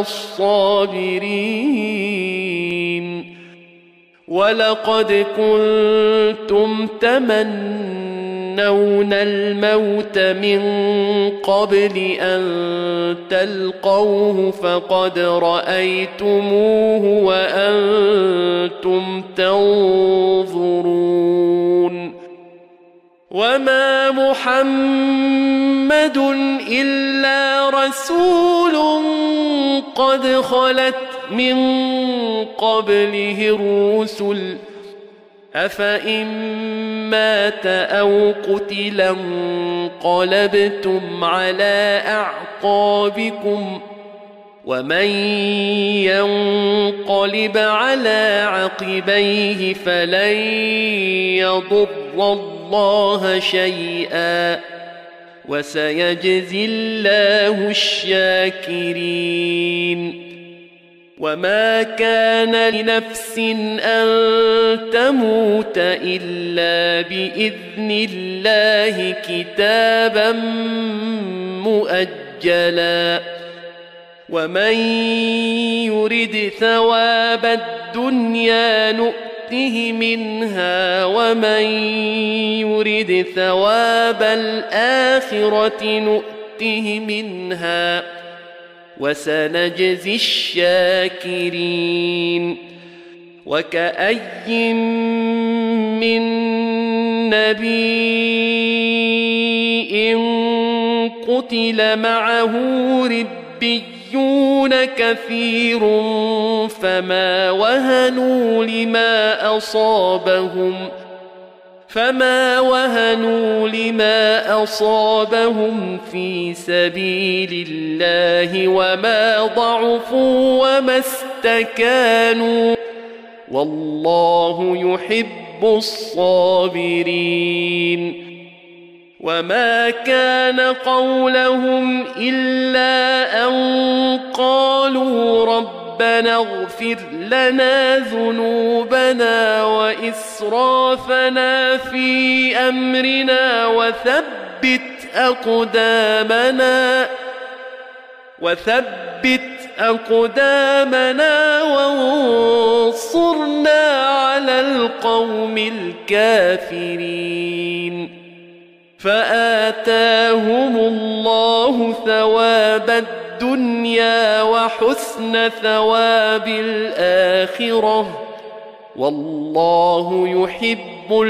الصابرين ولقد كنتم تمنون الموت من قبل أن تلقوه فقد رأيتموه وأنتم تنظرون وما محمد إلا رسول قد خلت من قبله الرسل أفإن مات أو قتل انقلبتم على أعقابكم ومن ينقلب على عقبيه فلن يضر الله شيئا وسيجزي الله الشاكرين وما كان لنفس أن تموت إلا بإذن الله كتابا مؤجلا ومن يرد ثواب الدنيا نؤته منها ومن يرد ثواب الآخرة نؤته منها وسنجزي الشاكرين وكأي من نبي قتل معه ربيون كثير فما وهنوا لما أصابهم في سبيل الله وما ضعفوا وما استكانوا والله يحب الصابرين وما كان قولهم إلا أن قالوا ربنا اغفر لنا ذنوبنا وإسرافنا في أمرنا وثبت أقدامنا وانصرنا على القوم الكافرين فآتاهم الله ثواب الدنيا وحسن ثواب الآخرة والله يحب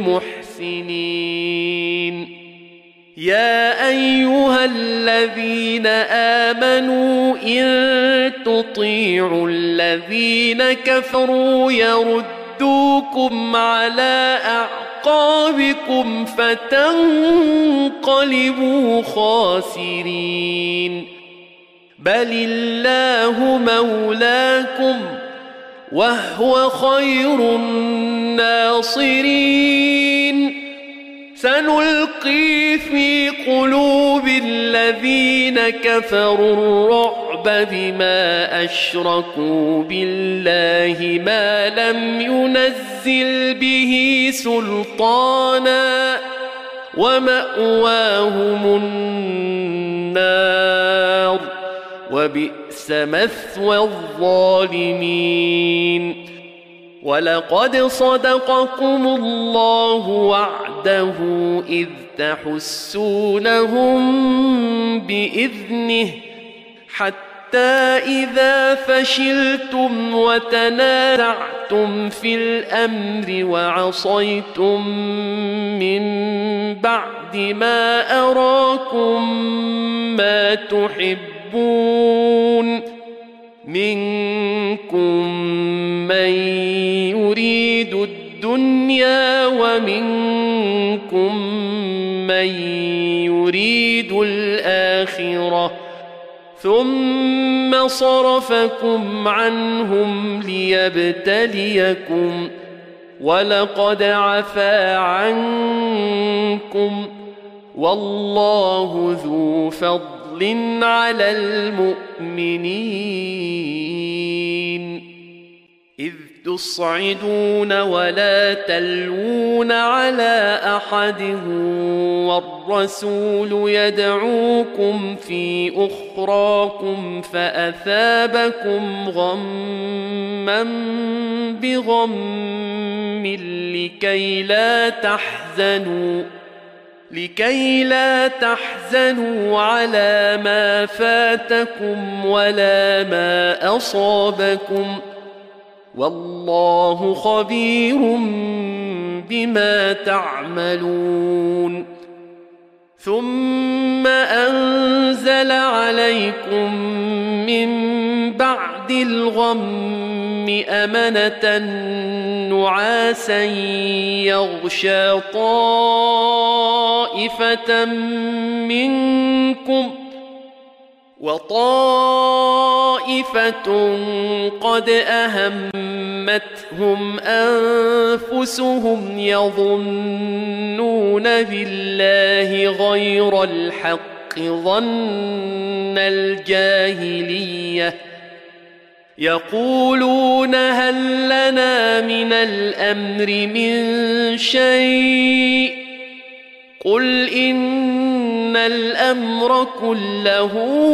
المحسنين يا أيها الذين آمنوا إن تطيعوا الذين كفروا يردوكم على أعقابكم فتنقلبوا خاسرين بل الله مولاكم وهو خير الناصرين سنلقي في قلوب الذين كفروا الرعب بما أشركوا بالله ما لم ينزل به سلطانا ومأواهم النار وبئس مثوى الظالمين ولقد صدقكم الله وعده إذ تحسونهم بإذنه حتى إذا فشلتم وتنازعتم في الأمر وعصيتم من بعد ما أراكم ما تحبون منكم من يريد الدنيا ومنكم من يريد الآخرة ثم صرفكم عنهم ليبتليكم ولقد عفا عنكم والله ذو فضل على المؤمنين إذ تصعدون ولا تلوون على أحد والرسول يدعوكم في أخراكم فأثابكم غما بغم لكي لا تحزنوا على ما فاتكم ولا ما أصابكم والله خبير بما تعملون ثم أنزل عليكم من بعد الغم أمنة نعاسا يغشى طائفة منكم وطائفة قد أهمتهم أنفسهم يظنون بالله غير الحق ظن الجاهلية يقولون هل لنا من الأمر من شيء قل إن الأمر كله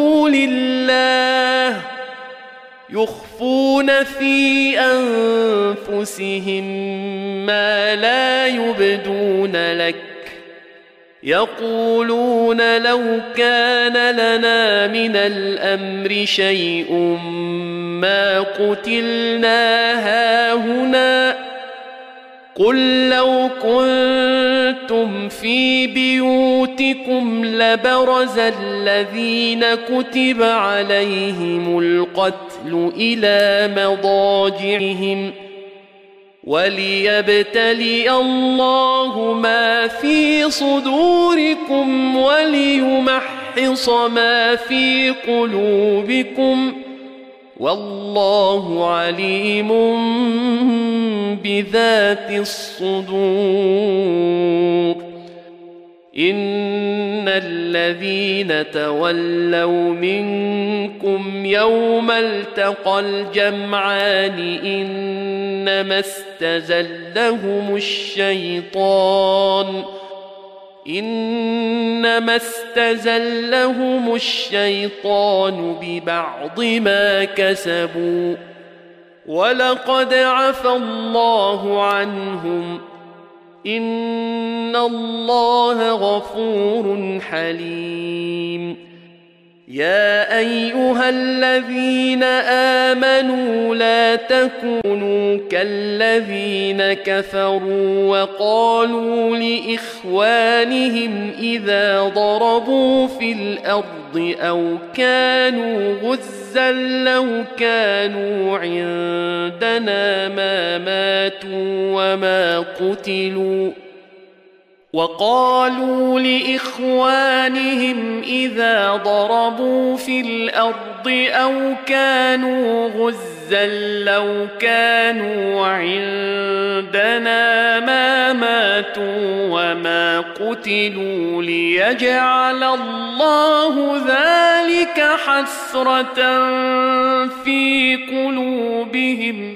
لله يخفون في أنفسهم ما لا يبدون لك يقولون لو كان لنا من الأمر شيء ما قتلنا هاهنا قل لو كنتم في بيوتكم لبرز الذين كتب عليهم القتل إلى مضاجعهم وليبتلي الله ما في صدوركم وليمحص ما في قلوبكم والله عليم بذات الصدور إن الذين تولوا منكم يوم التقى الجمعان إنما استزلهم الشيطان ببعض ما كسبوا ولقد عفى الله عنهم إن الله غفور حليم يا أيها الذين آمنوا لا تكونوا كالذين كفروا وقالوا لإخوانهم إذا ضربوا في الأرض أو كانوا غزا لو كانوا عندنا ما ماتوا وما قتلوا وقالوا لإخوانهم إذا ضربوا في الأرض أو كانوا غزا لو كانوا عندنا ما ماتوا وما قتلوا ليجعل الله ذلك حسرة في قلوبهم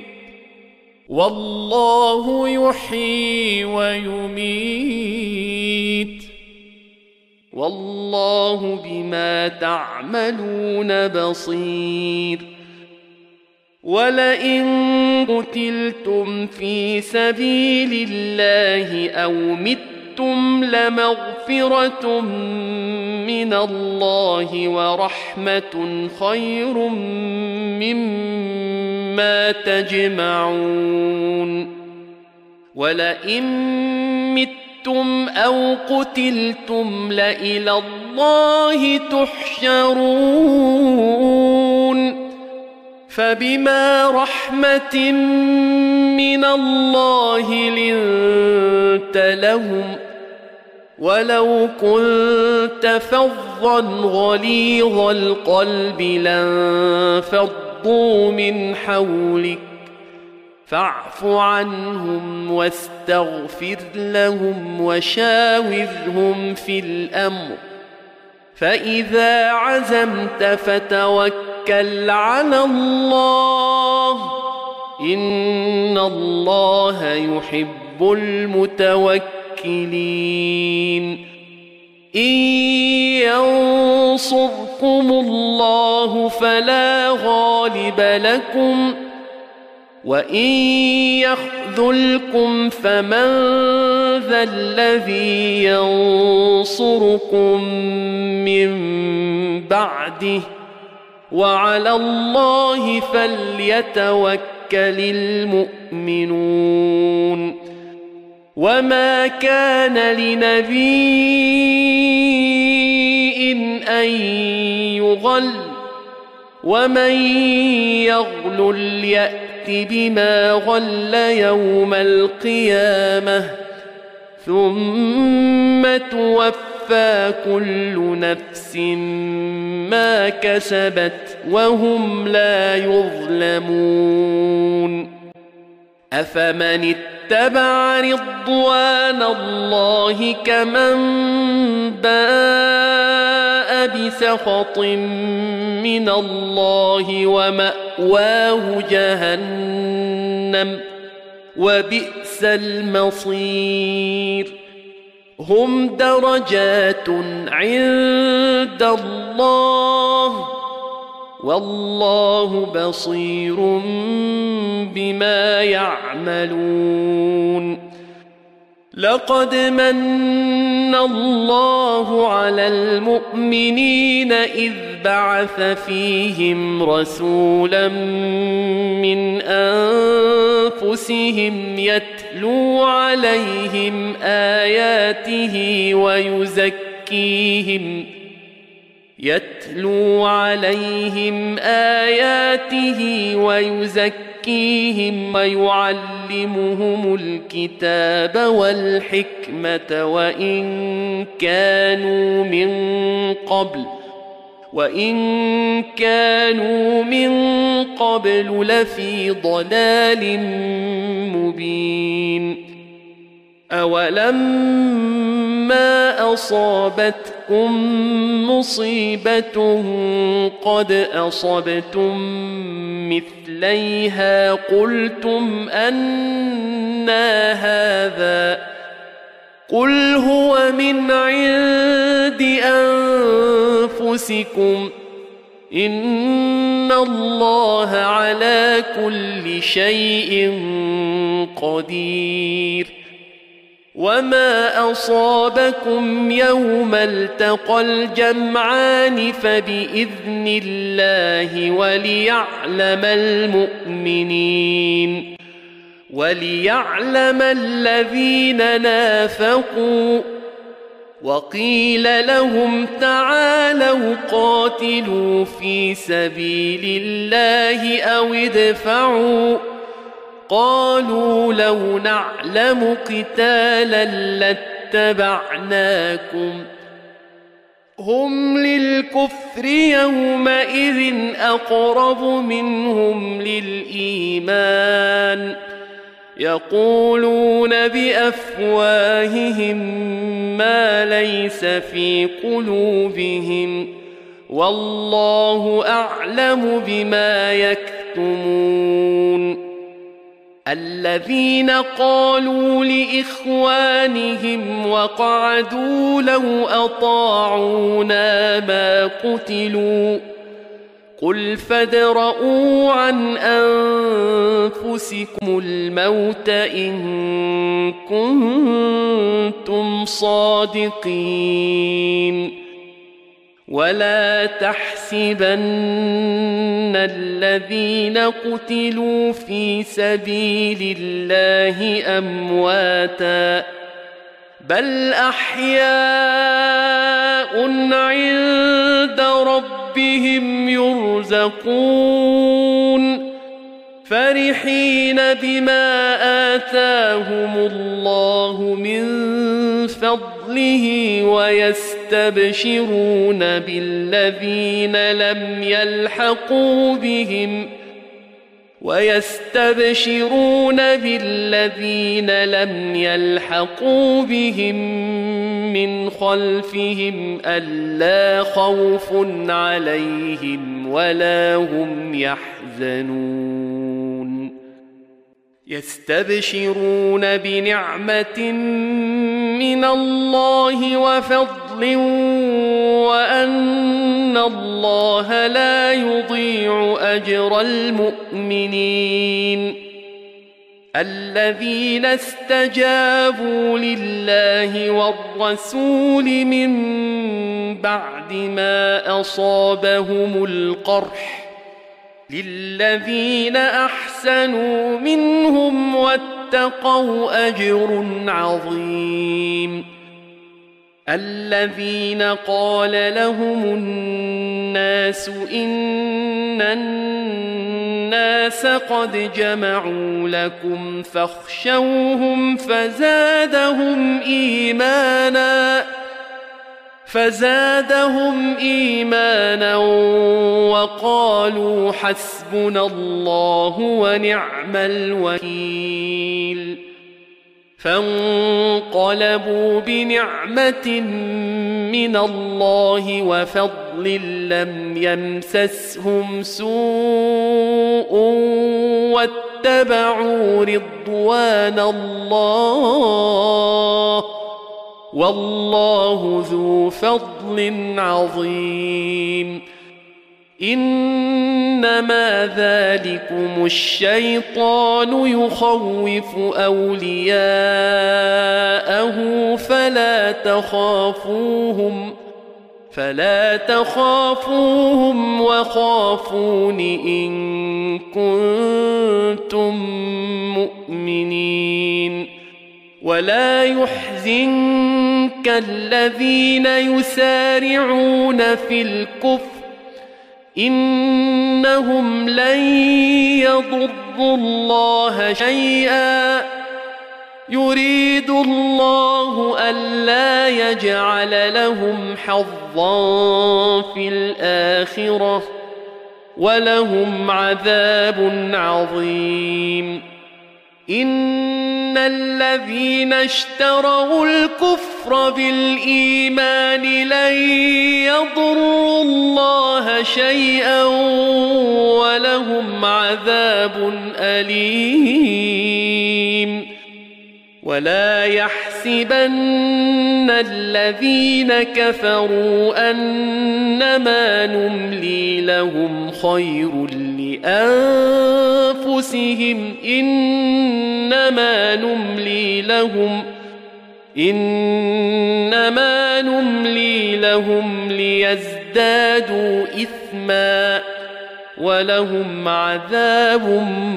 والله يحيي ويميت والله بما تعملون بصير ولئن قتلتم في سبيل الله أو متم لمغفرة من الله ورحمة خير مما تجمعون ولئن متم أو قتلتم لإلى الله تحشرون فبما رحمة من الله لنت لهم ولو كنت فظا غليظ القلب لانفضوا من حولك فاعف عنهم واستغفر لهم وشاورهم في الأمر فإذا عزمت فتوكل على الله إن الله يحب المتوكلين إن ينصركم الله فلا غالب لكم وإن يخذلكم فمن ذا الذي ينصركم من بعده وعلى الله فليتوكل المؤمنون وما كان لنبي أن يغل ومن يغلل يأت بما غل يوم القيامة ثم توفى كل نفس ما كسبت وهم لا يظلمون أفمن اتبع رضوان الله كمن باء بسخط من الله ومأواه جهنم وبئس المصير هم درجات عند الله والله بصير بما يعملون لقد من الله على المؤمنين إذ بعث فيهم رسولا من أنفسهم يتلو عليهم آياته ويزكيهم ويعلمهم الكتاب والحكمة وإن كانوا من قبل لفي ضلال مبين أولما أصابتكم مصيبة قد أصبتم مثليها قلتم أنى هذا قل هو من عند أنفسكم إن الله على كل شيء قدير وما أصابكم يوم التقى الجمعان فبإذن الله وليعلم الذين نافقوا وقيل لهم تعالوا قاتلوا في سبيل الله أو ادفعوا قالوا لو نعلم قتالا لاتبعناكم هم للكفر يومئذ أقرب منهم للإيمان يقولون بأفواههم ما ليس في قلوبهم والله أعلم بما يكتمون الذين قالوا لإخوانهم وقعدوا لو أطاعونا ما قتلوا قل فادرءوا عن أنفسكم الموت إن كنتم صادقين ولا تحسبن الذين قتلوا في سبيل الله أمواتا بل أحياء عند ربهم يرزقون فرحين بما آتاهم الله من فضله ويستبشرون بالذين لم يلحقوا بهم من خلفهم ألا خوف عليهم ولا هم يحزنون يستبشرون بنعمة من الله وفضل وأن الله لا يضيع أجر المؤمنين الذين استجابوا لله والرسول من بعد ما أصابهم القرح للذين أحسنوا منهم واتقوا أجر عظيم الذين قال لهم الناس إن الناس قد جمعوا لكم فاخشوهم فزادهم إيمانا وقالوا حسبنا الله ونعم الوكيل فانقلبوا بنعمة من الله وفضل لم يمسسهم سوء واتبعوا رضوان الله والله ذو فضل عظيم إنما ذلكم الشيطان يخوف أولياءه فلا تخافوهم وخافون إن كنتم مؤمنين ولا يحزنك الذين يسارعون في الكفر إنهم لن يضروا الله شيئا يريد الله ألا يجعل لهم حظا في الآخرة ولهم عذاب عظيم إن الذين اشتروا الكفر بالإيمان لن يضروا الله شيئا ولهم عذاب أليم ولا يحسبن الذين كفروا أنما نملي لهم خير لأنفسهم إنما نملي لهم ليزدادوا إثما ولهم عذاب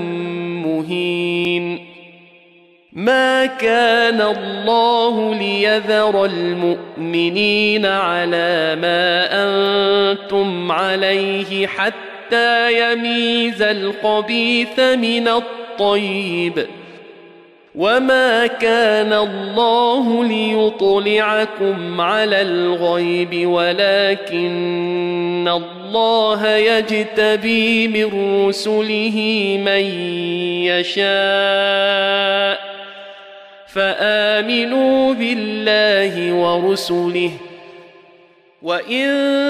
مهين ما كان الله ليذر المؤمنين على ما أنتم عليه حتى يميز الخبيث من الطيب وما كان الله ليطلعكم على الغيب ولكن الله يجتبي من رسله من يشاء فآمنوا بالله ورسله وإن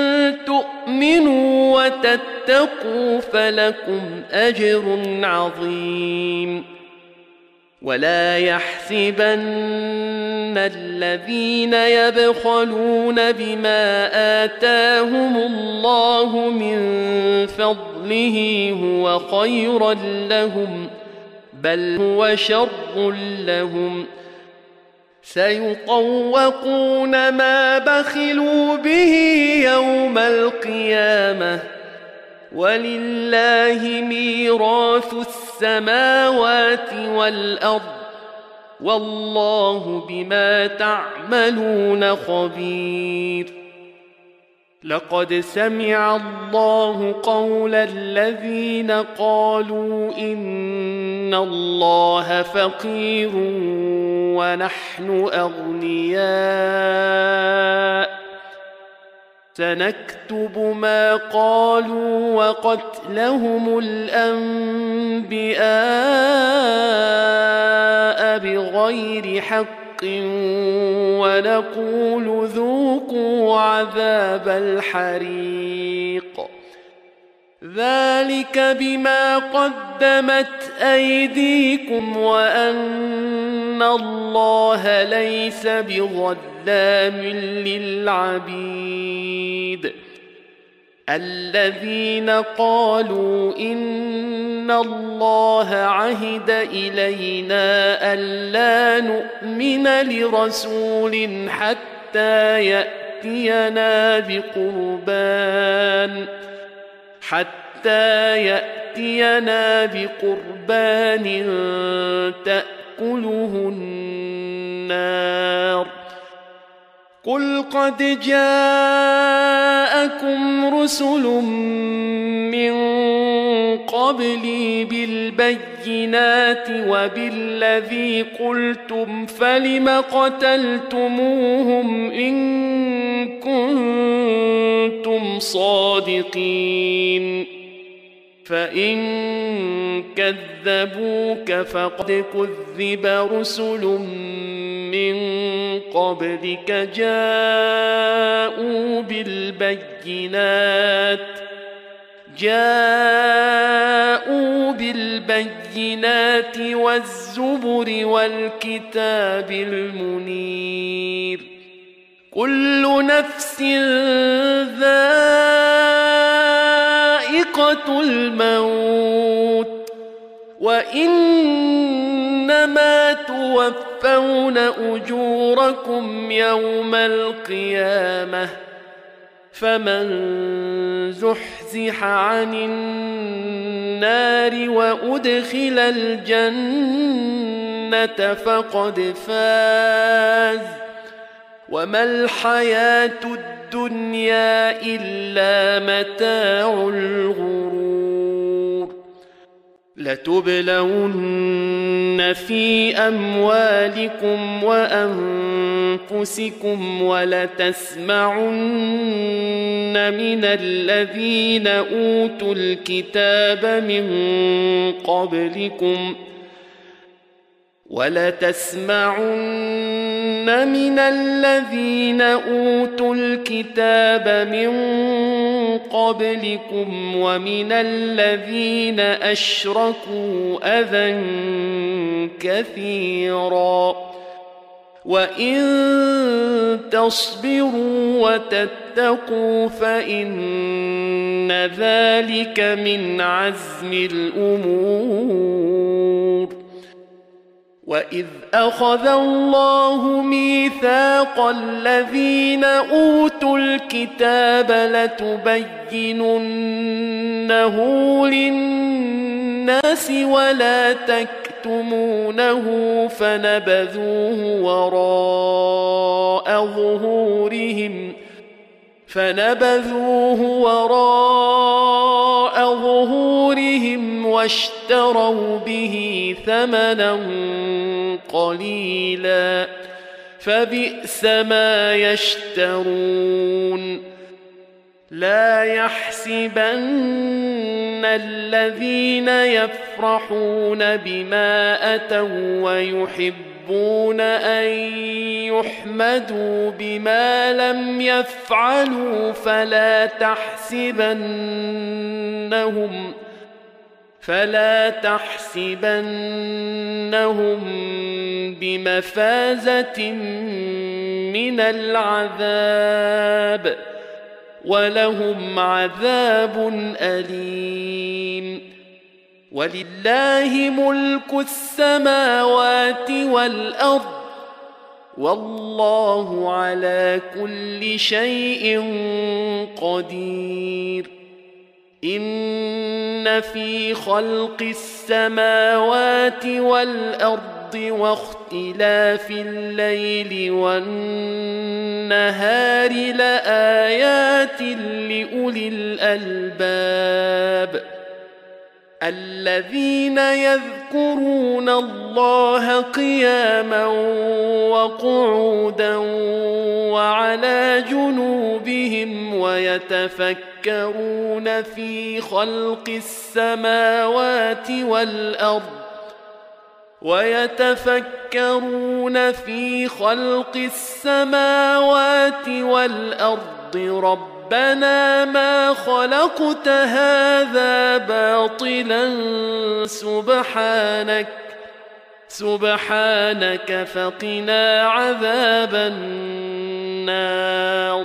تؤمنوا وتتقوا فلكم أجر عظيم ولا يحسبن الذين يبخلون بما آتاهم الله من فضله هو خيرا لهم بل هو شر لهم سيطوقون ما بخلوا به يوم القيامة ولله ميراث السماوات والأرض والله بما تعملون خبير. لقد سمع الله قول الذين قالوا إن الله فقير ونحن أغنياء سنكتب ما قالوا وقتلهم الأنبياء بغير حق ونقول ذوقوا عذاب الحريق ذلك بما قدمت أيديكم وأن الله ليس بظلام للعبيد. الذين قالوا إن الله عهد إلينا ألا نؤمن لرسول حتى يأتينا بقربان تأكله النار قل قد جاءكم رسل من قبلي بالبينات وبالذي قلتم فلم قتلتموهم إن كنتم صادقين فإن كذبوك فقد كذب رسل من قبلك جاءوا بالبينات والزبر والكتاب المنير كل نفس ذائقة الموت وإنما توفون أجوركم يوم القيامة فمن زحزح عن النار وأدخل الجنة فقد فاز وما الحياة الدنيا إلا متاع الغرور لتبلون في أموالكم وأنفسكم ولتسمعن من الذين أوتوا الكتاب من قبلكم ومن الذين أشركوا أذى كثيرا وإن تصبروا وتتقوا فإن ذلك من عزم الأمور وإذ أخذ الله ميثاق الذين أوتوا الكتاب لتبيننه للناس ولا تكتمونه فنبذوه وراء ظهورهم واشتروا به ثمنا قليلا فبئس ما يشترون لا يحسبن الذين يفرحون بما أتوا ويحبون أن يحمدوا بما لم فلا تحسبنهم بمفازة من العذاب ولهم عذاب أليم ولله ملك السماوات والأرض والله على كل شيء قدير إن في خلق السماوات والأرض واختلاف الليل والنهار لآيات لأولي الألباب الذين يذكرون الله قياما وقعودا وعلى جنوبهم ويتفكرون في خلق السماوات والأرض ربنا ما خلقت هذا باطلا سبحانك فقنا عذاب النار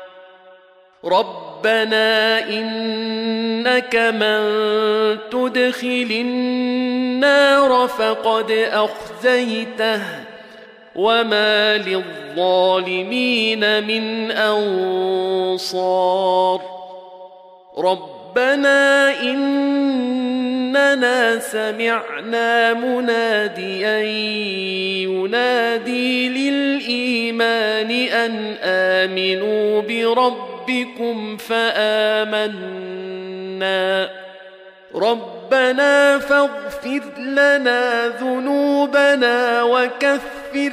ربنا إنك من تدخل النار فقد أخزيته وما للظالمين من أنصار ربنا إننا سمعنا مناديا ينادي للإيمان أن آمنوا بربكم فآمنا ربنا فاغفر لنا ذنوبنا وكفر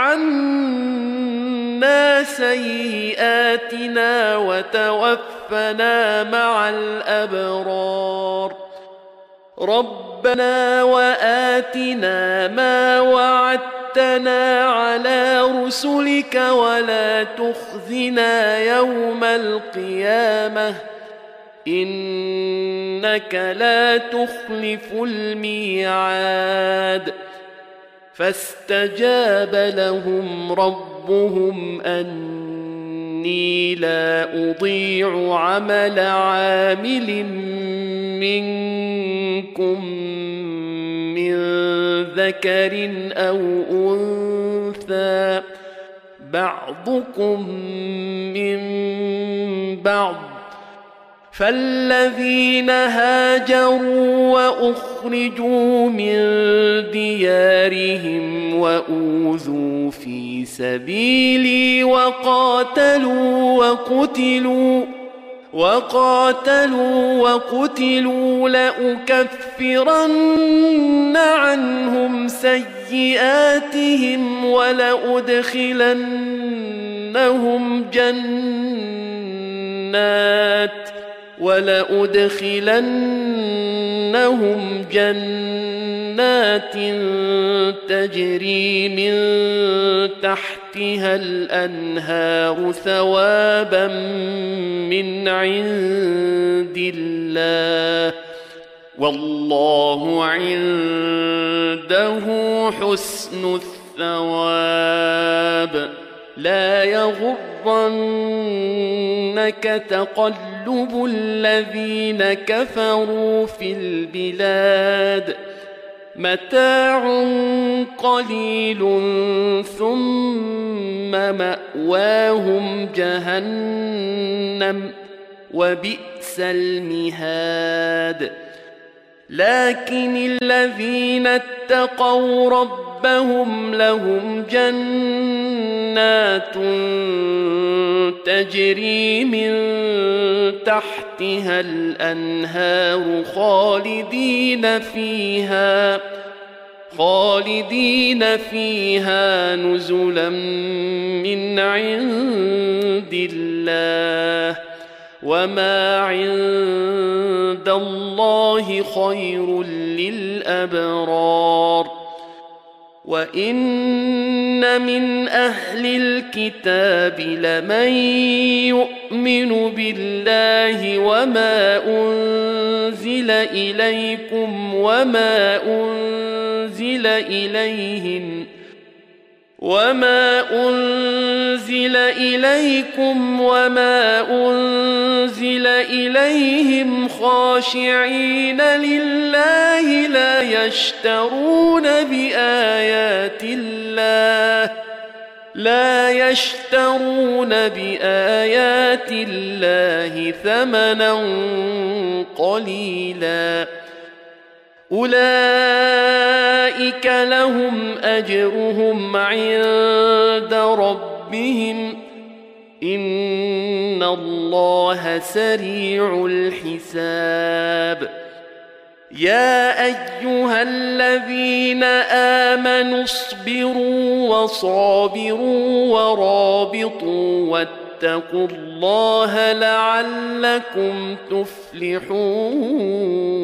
عنا سيئاتنا وتوفنا مع الأبرار ربنا وآتنا ما وعدتنا على رسلك ولا تخزنا يوم القيامة إنك لا تخلف الميعاد فاستجاب لهم ربهم أني لا أضيع عمل عامل منكم من ذكر أو أنثى بعضكم من بعض فالذين هاجروا وأخرجوا من ديارهم وأوذوا في سبيلي وقاتلوا لأكفرن عنهم سيئاتهم ولأدخلنهم جنات تجري من تحتها الأنهار ثوابا من عند الله والله عنده حسن الثواب لا يغرنك تقلب الذين كفروا في البلاد متاع قليل ثم مأواهم جهنم وبئس المهاد لكن الذين اتقوا ربهم لهم جنات تجري من تحتها الأنهار خالدين فيها نزلا من عند الله وما عند الله خير للأبرار وإن من أهل الكتاب لمن يؤمن بالله وما أنزل إليكم وما أنزل إليهم خاشعين لله لا يشترون بآيات الله ثمنا قليلا أولئك لهم أجرهم عند ربهم إن الله سريع الحساب يا أيها الذين آمنوا اصبروا وصابروا ورابطوا واتقوا الله لعلكم تفلحون